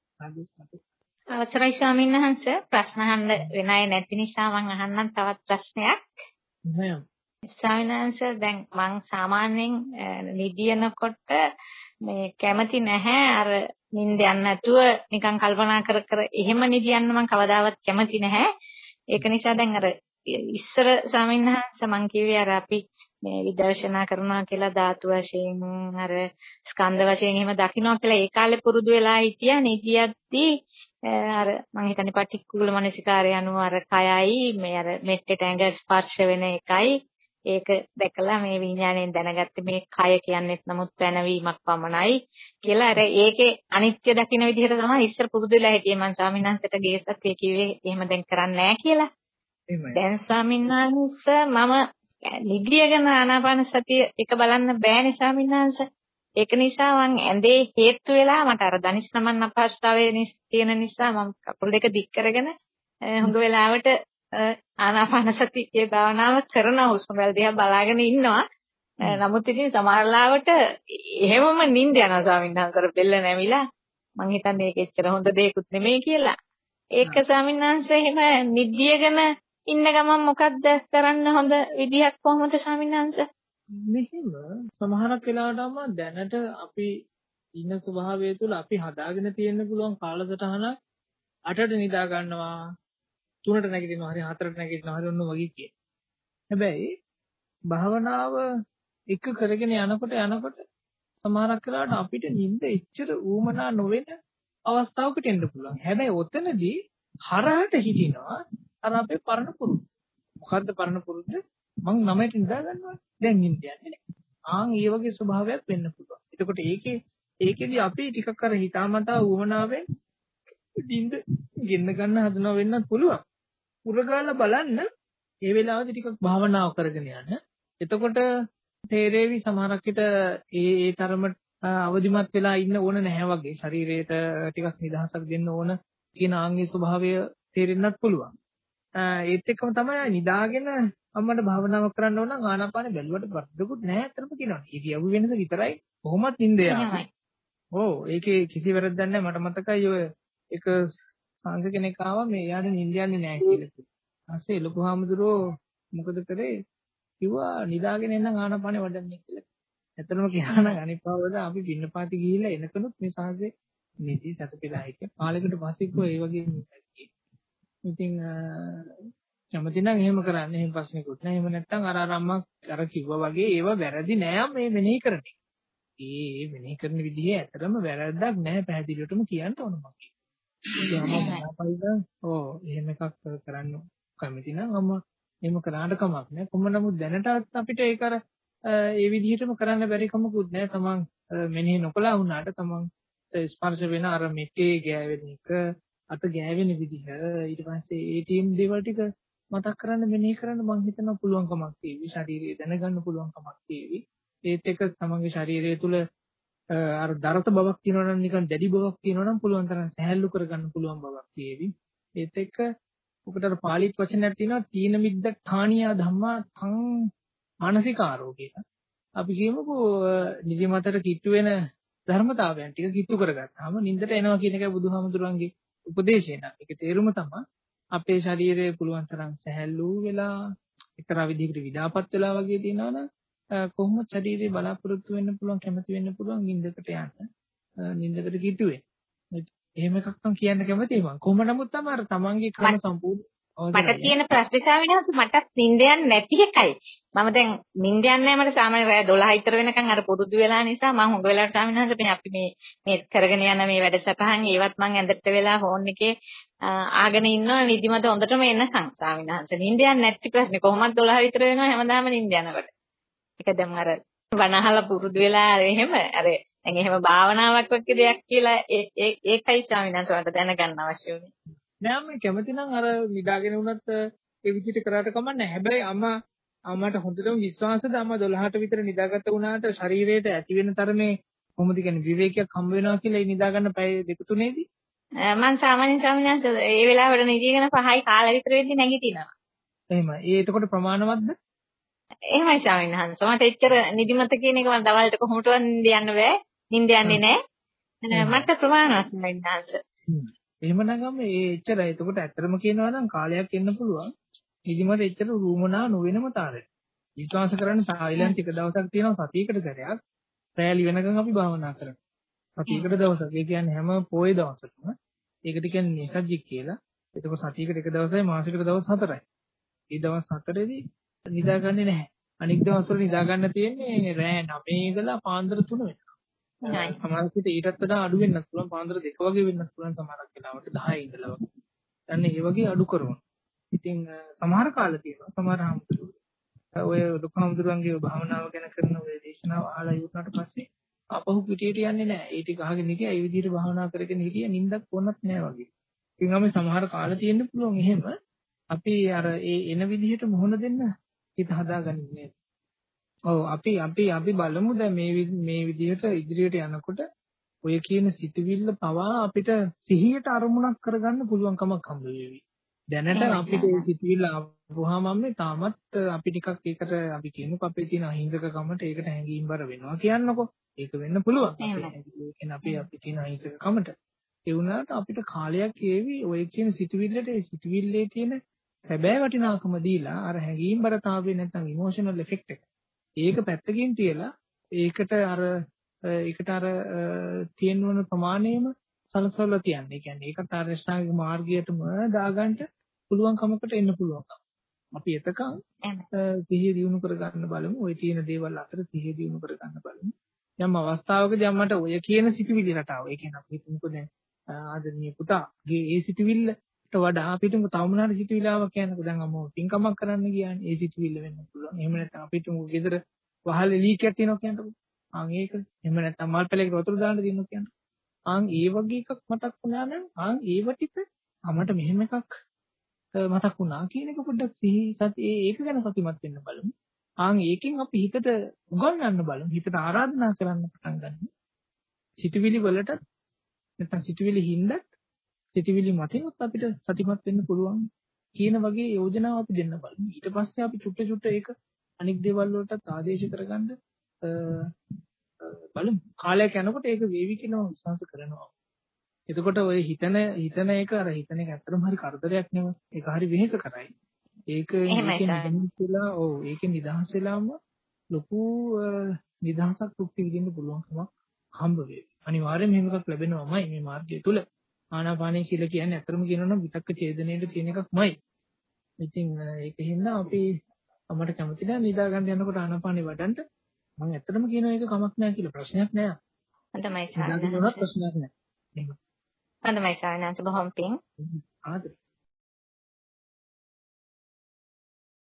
අවසරයි ස්වාමීන් වහන්සේ ප්‍රශ්න අහන්න වෙන අය නැති නිසා මම අහන්නම් තවත් ප්‍රශ්නයක්. නෑ. ස්වාමීන් වහන්සේ දැන් මම සාමාන්‍යයෙන් නිදිනකොට මේ කැමති නැහැ අර නිින්ද යන්න නැතුව නිකන් කල්පනා කර කර එහෙම නිදියන්න මම කවදාවත් කැමති නැහැ. ඒක නිසා දැන් අර ඉස්සර ස්වාමීන් වහන්සේ මම කිව්වේ අර අපි මේ විදර්ශනා කරනවා කියලා ධාතු වශයෙන් අර ස්කන්ධ වශයෙන් එහෙම දකින්නවා කියලා ඒ කාලේ පුරුදු වෙලා හිටියා නිදියද්දී අර මම හිතන්නේ පටික්කුල මනසිකාරය අනුව අර කයයි මේ අර මෙට්ටේට ඇඟ ස්පර්ශ වෙන එකයි ඒක දැකලා මේ විඥාණයෙන් දැනගත්තේ මේ කය කියන්නේත් නමුත් පැනවීමක් පමණයි කියලා අර ඒකේ අනිත්‍ය දකින්න විදිහට තමයි ඉස්සර පුරුදු වෙලා හිටියේ මම ස්වාමීන් වහන්සේට ගේසක් ඒ කිව්වේ එහෙම දැන් කරන්නේ නැහැ කියලා. දැන් ස්වාමීන් වහන්සේ මම නිදියගෙන ආනාපාන සතිය එක බලන්න බෑනේ ස්වාමීන් වහන්සේ. ඒක නිසා මං ඇඳේ හේතු වෙලා මට අර දනිස් නමන්න අපහසුතාවයේ තියෙන නිසා මම කකුල් දෙක දික් කරගෙන හුඟ වෙලාවට ආනාපාන සතියේ භාවනාව කරන හුස්ම රැල්ල දිහා බලාගෙන ඉන්නවා. නමුත් ඉතින් සමහර ලාවට එහෙමම නිින්ද යනවා ස්වාමීන් වහන්සේ බෙල්ල නැමිලා මං හිතන්නේ ඒක එච්චර හොඳ දෙයක්ුත් නෙමෙයි කියලා. ඒක ස්වාමීන් වහන්සේ එහෙම නිදියගෙන ඉන්න ගමන් මොකද්ද කරන්න හොඳ විදියක් කොහොමද ස්වාමීන් වහන්සේ? මෙහෙම සමහරක් වෙලාවටම දැනට අපි ඉන්න ස්වභාවය තුළ අපි හදාගෙන තියෙන්න පුළුවන් කාලසටහනක් අටට නිදා ගන්නවා තුනට නැගිටිනවා හරි හතරට නැගිටිනවා හරි ඔන්න වගේ කියන. හැබැයි භාවනාව එක කරගෙන යනකොට යනකොට සමහරක් වෙලාවට අපිට නිින්ද එච්චර ඌමනා නොවන අවස්ථාවකට එන්න පුළුවන්. හැබැයි ඔතනදී හරහට හිටිනවා අර අපේ පරණ පුරුද්ද. මොකද්ද පරණ පුරුද්ද? මං නමයට නිදා ගන්නවා. දැන් නිින්ද යන්නේ නැහැ. ආන් ඒ වගේ ස්වභාවයක් වෙන්න පුළුවන්. එතකොට ඒකේ ඒකෙදි අපි ටිකක් අර හිතාමතා ඌමනාවෙන් නිින්ද ගෙන්න ගන්න හදනවා වෙන්නත් පුළුවන්. උරගාලා බලන්න ඒ වෙලාවේදී ටිකක් භාවනාව කරගෙන යන්න. එතකොට තේරෙවි සමහරක් විට ඒ ඒ තරමට අවදිමත් වෙලා ඉන්න ඕන නැහැ වගේ ශරීරයට ටිකක් නිදහසක් දෙන්න ඕන කියන ආංගික ස්වභාවය තේරෙන්නත් පුළුවන්. ඒත් එක්කම තමයි නිදාගෙන අම්මට භාවනාවක් කරන්න ඕන නම් ආනාපානෙ බැලුවට වර්ධකුත් නැහැ අතරම කියනවා. ඒක යවු වෙනස විතරයි කොහොමත් නිින්ද යන්නේ. ඔව් ඒකේ කිසි වැරද්දක් නැහැ. මට මතකයි ඔය එක සංඝ කෙනෙක් ආවා මේ යාට නිින්ද යන්නේ නැහැ කියලා කිව්වා. ඊපස්සේ ලොකු හාමුදුරුවෝ මොකද කරේ? කිව්වා නිදාගෙන ඉන්න ආනාපානෙ වඩන්නේ කියලා. ඇත්තටම කියනවා නම් අනිත් පවවද අපි පින්නපාති ගිහිල්ලා එනකනුත් මේ සාහසේ නිදි සැතපෙලා හිටිය. කාලෙකට පස්සේ කිව්වා ඒ වගේ නිදි. ඉතින් කැමති නම් එහෙම කරන්න. එහෙම ප්‍රශ්නකුත් නැහැ. එහෙම නැත්නම් අර අර අම්මා අර කිව්වා වගේ ඒව වැරදි නෑ මේ මෙනෙහි කරන්නේ. ඒ මෙනෙහි කරන විදිහේ ඇත්තටම වැරද්දක් නැහැ පැහැදිලිවටම කියන්න ඕන මම. ඔව් එහෙම එකක් කරන්න කැමති නම් අම්මා එහෙම කරාට කමක් නැහැ. කොහොම නමුත් දැනටත් අපිට ඒක අර ඒ විදිහටම කරන්න බැරි කමකුත් නැහැ. තමන් මෙනෙහි නොකලා වුණාට තමන් ස්පර්ශ වෙන අර මෙටේ ගෑවෙන එක අත ගෑවෙන විදිහ ඊට පස්සේ ඒ ටීම් දේවල් ටික මතක් කරන්න මෙනෙහි කරන්න මම හිතනවා පුළුවන් කමක් තියෙවි. ශරීරය දැනගන්න පුළුවන් කමක් තියෙවි. ඒත් එක තමන්ගේ ශරීරය තුල අර දරත බවක් තියෙනවා නම් නිකන් දැඩි බවක් තියෙනවා නම් පුළුවන් තරම් සහැල්ලු කරගන්න පුළුවන් බවක් තියෙවි. ඒත් එක්ක ඔකට අර පාලිත් වචනයක් තියෙනවා තීන මිද්ද ඨානියා ධම්මා තං මානසික ආරෝග්‍යය. අපි කියමුකෝ නිදිමතට කිට්ටු වෙන ධර්මතාවයන් ටික කිට්ටු කරගත්තාම නිින්දට එනවා කියන එකයි බුදුහාමුදුරන්ගේ උපදේශය නක්. ඒක තේරුම තමයි අපේ ශරීරය පුළුවන් තරම් සැහැල්ලු වෙලා එක්තරා විදිහකට විඩාපත් වෙලා වගේ තියෙනවා නම් කොහොමද ශරීරය බලාපොරොත්තු වෙන්න පුළුවන් කැමති වෙන්න පුළුවන් නිින්දකට යන්න. නිින්දකට කිට්ටු වෙන්න. එහෙම එකක් නම් කියන්න කැමතියි මම. කොහොම නමුත් තමයි අර තමන්ගේ ක්‍රම සම්පූර්ණ මට තියෙන ප්‍රශ්නේ ස්වාමීනාස් මටත් නිින්ද යන්නේ නැති එකයි. මම දැන් නිින්ද යන්නේ නැහැ මට සාමාන්‍ය රෑ දොළහ විතර වෙනකන් අර පුරුදු වෙලා නිසා මම හුඟ වෙලාවට ස්වාමීනාස් මේ අපි මේ මේ කරගෙන යන මේ වැඩසටහන් ඒවත් මම ඇඳට වෙලා ෆෝන් එකේ ආගෙන ඉන්නවා නිදිමත හොඳටම එනකන් ස්වාමීනාස්. නිින්ද යන්නේ නැති ප්‍රශ්නේ කොහොමද දොළහ විතර වෙනවා හැමදාම නිින්ද යනකොට. ඒක දැන් අර වනහල පුරුදු වෙලා එහෙම අර දැන් එහෙම භාවනාවක් වගේ දෙයක් කියලා ඒ ඒකයි ස්වාමීනාස් වලට දැනගන්න අවශ්‍ය වෙන්නේ. නෑ මම කැමති නම් අර නිදාගෙන වුණත් ඒ විදිහට කරාට කමන්නේ. හැබැයි අම්මා අම්මට හොඳටම විශ්වාසද අම්මා දොළහට විතර නිදාගත්ත වුණාට ශරීරයට ඇති වෙන තරමේ කොහොමද කියන්නේ විවේකයක් හම්බ වෙනවා කියලා ඒ නිදා ගන්න පැය දෙක තුනේදී මම සාමාන්‍යයෙන් ස්වාමීනාස් ඒ වෙලාවට නිදිගෙන පහයි කාලෙ විතර වෙද්දි නැගිටිනවා. එහෙමයි. ඒ එතකොට ප්‍රමාණවත්ද? එහෙමයි ස්වාමීනාස්. මට එච්චර නිදිමත කියන එක මම දවල්ට කොහොමදවත් නිින්ද යන්න බෑ. නිින්ද යන්නේ නෑ. මට ප්‍රමාණවත් ස්වාමීනාස්. එහෙමනම් මේ එච්චරයි. එතකොට ඇත්තටම කියනවා නම් කාලයක් එන්න පුළුවන්. නිදිමත එච්චර රූමනා නොවෙනම තාරේ. විශ්වාස කරන්න තායිලන්ත එක දවසක් තියෙනවා සතියකට සැරයක්. රැලි වෙනකන් අපි භාවනා කරනවා. සතියකට දවසක්. ඒ කියන්නේ හැම පොයේ දවසකම. ඒකට කියන්නේ නිසජ්ජික් කියලා. එතකොට සතියකට එක දවසයි මාසෙකට දවස් හතරයි. මේ දවස් හතරේදී නිදාගන්නේ නැහැ. අනික් දවස් වල නිදා ගන්න තියෙන්නේ රෑ නවය ඉඳලා පාන්දර තුන වෙනකම්. සමහරවිට ඊටත් වඩා අඩු වෙන්නත් පුළුවන්. පාන්දර දෙක වගේ වෙන්නත් පුළුවන් සමහරක් වෙලාවට දහය ඉඳලා වගේ. අන්න ඒ වගේ අඩු කරනවා. ඉතින් සමහර කාල තියෙනවා. සමහර හමුදුරුවෝ ඔය ලොකු හමුදුරුවන්ගේ භාවනාව ගැන කරන ඔය දේශනාව අහලා ඉවරනට පස්සේ අපහු පිටියට යන්නේ නැහැ. ඒ ටික අහගෙන ඉතින් ඒ විදිහට භාවනා කරගෙන හිටිය නිින්දක් වොන්නත් නැහැ වගේ. ඉතින් අපි සමහර කාල තියෙන්න පුළුවන් එහෙම අපි අර ඒ එන විදිහට මුහුණ දෙන්න හිත හදාගන්නේ. ඔව් අපි අපි අපි බලමු දැන් මේ මේ විදිහට ඉදිරියට යනකොට ඔය කියන සිතුවිල්ල පවා අපිට සිහියට අරමුණක් කරගන්න පුළුවන් කමක් හම්බ වෙවි. දැනට අපිට මේ සිතුවිල්ල ආවම මේ තාමත් අපි ටිකක් ඒකට අපි කියමුකෝ අපේ තියෙන අහිංසකකමට ඒකට හැංගීම්බර වෙනවා කියන්නකෝ. ඒක වෙන්න පුළුවන්. ඒ අපි අපි තියෙන අහිංසකකමට. ඒ වුණාට අපිට කාලයක් ඒවි ඔය කියන සිතුවිල්ලට ඒ සිතුවිල්ලේ තියෙන සැබෑ වටිනාකම දීලා අර හැංගීම්බරතාවය නැත්නම් ඉමෝෂනල් එෆෙක්ට් එක ඒක පැත්තකින් තියලා ඒකට අර ඒකට අර තියෙන වන ප්‍රමාණයම සලසවලා තියන්නේ. ඒ කියන්නේ ඒකට ආර්යශ්‍රාංගික මාර්ගයටම දාගන්න පුළුවන් කමකට එන්න පුළුවන්. අපි එතකන් සිහිය දියුණු කරගන්න බලමු. ওই තියෙන දේවල් අතර සිහිය දියුණු කරගන්න බලමු. යම් අවස්ථාවකදී මට ඔය කියන සිතුවිලි රටාව. ඒ කියන්නේ අපි හිතමුකෝ දැන් ආදරණීය පුතාගේ ඒ සිතුවිල්ලට වඩා අපිට තව මොනවාරි සිතුවිලාවක් කියනකො දැන් අම්මෝ පින්කමක් කරන්න ගියානේ. ඒ සිතුවිල්ල වෙන්න පුළුවන්. එහෙම නැත්නම් අපිට ගෙදර වහලේ ලීකයක් තියෙනවා කියනකො. ආන් ඒක. එහෙම නැත්නම් මල් පැලයකට වතුර දාන්න තියෙනවා කියනකො. ආන් ඒ වගේ එකක් මතක් වුණා නම් ආන් ඒව ටික අපමට මෙහෙම එකක් මතක් වුණා කියන එක පොඩ්ඩක් සිහි සති ඒක ගැන සතිමත් වෙන්න බලමු. ආන් ඒකෙන් අපි හිතට උගන්වන්න බලමු. හිතට ආරාධනා කරන්න පටන් ගන්න. සිතුවිලි වලට නැත්නම් සිතුවිලි හින්දා සිතුවිලි මතිනුත් අපිට සතිමත් වෙන්න පුළුවන් කියන වගේ යෝජනාවක් අපි දෙන්න බලමු. ඊට පස්සේ අපි චුට්ට චුට්ට ඒක අනික් දේවල් වලටත් ආදේශ කරගන්න බලමු. කාලයක් යනකොට ඒක වේවි කියලා විශ්වාස කරනවා. එතකොට ඔය හිතන හිතන එක අර හිතන එක ඇත්තටම හරි කරදරයක් නෙමෙයි. ඒක හරි වෙහෙස කරයි. ඒක නිදහස් වෙලා ඔව් ඒකෙන් නිදහස් වෙලාම ලොකු නිදහසක් භුක්ති විඳින්න පුළුවන්කමක් හම්බ වෙයි. අනිවාර්යයෙන් මෙහෙම එකක් ලැබෙනවමයි මේ මාර්ගය තුල. ආනාපානයි කියලා කියන්නේ ඇත්තටම කියනවනම් විතක්ක ඡේදනයේට තියෙන එකක්මයි. ඉතින් ඒකින්ද අපි අපමණ කැමති නැහැ නිදා ගන්න යනකොට ආනාපානෙ වඩන්න. මම ඇත්තටම කියනවා ඒක කමක් නැහැ කියලා ප්‍රශ්නයක් නැහැ. හොඳයි සාරාංශ. ප්‍රශ්නයක් නැහැ. හොඳයි සාරාංශ බොහොම පිං. ආදරේ.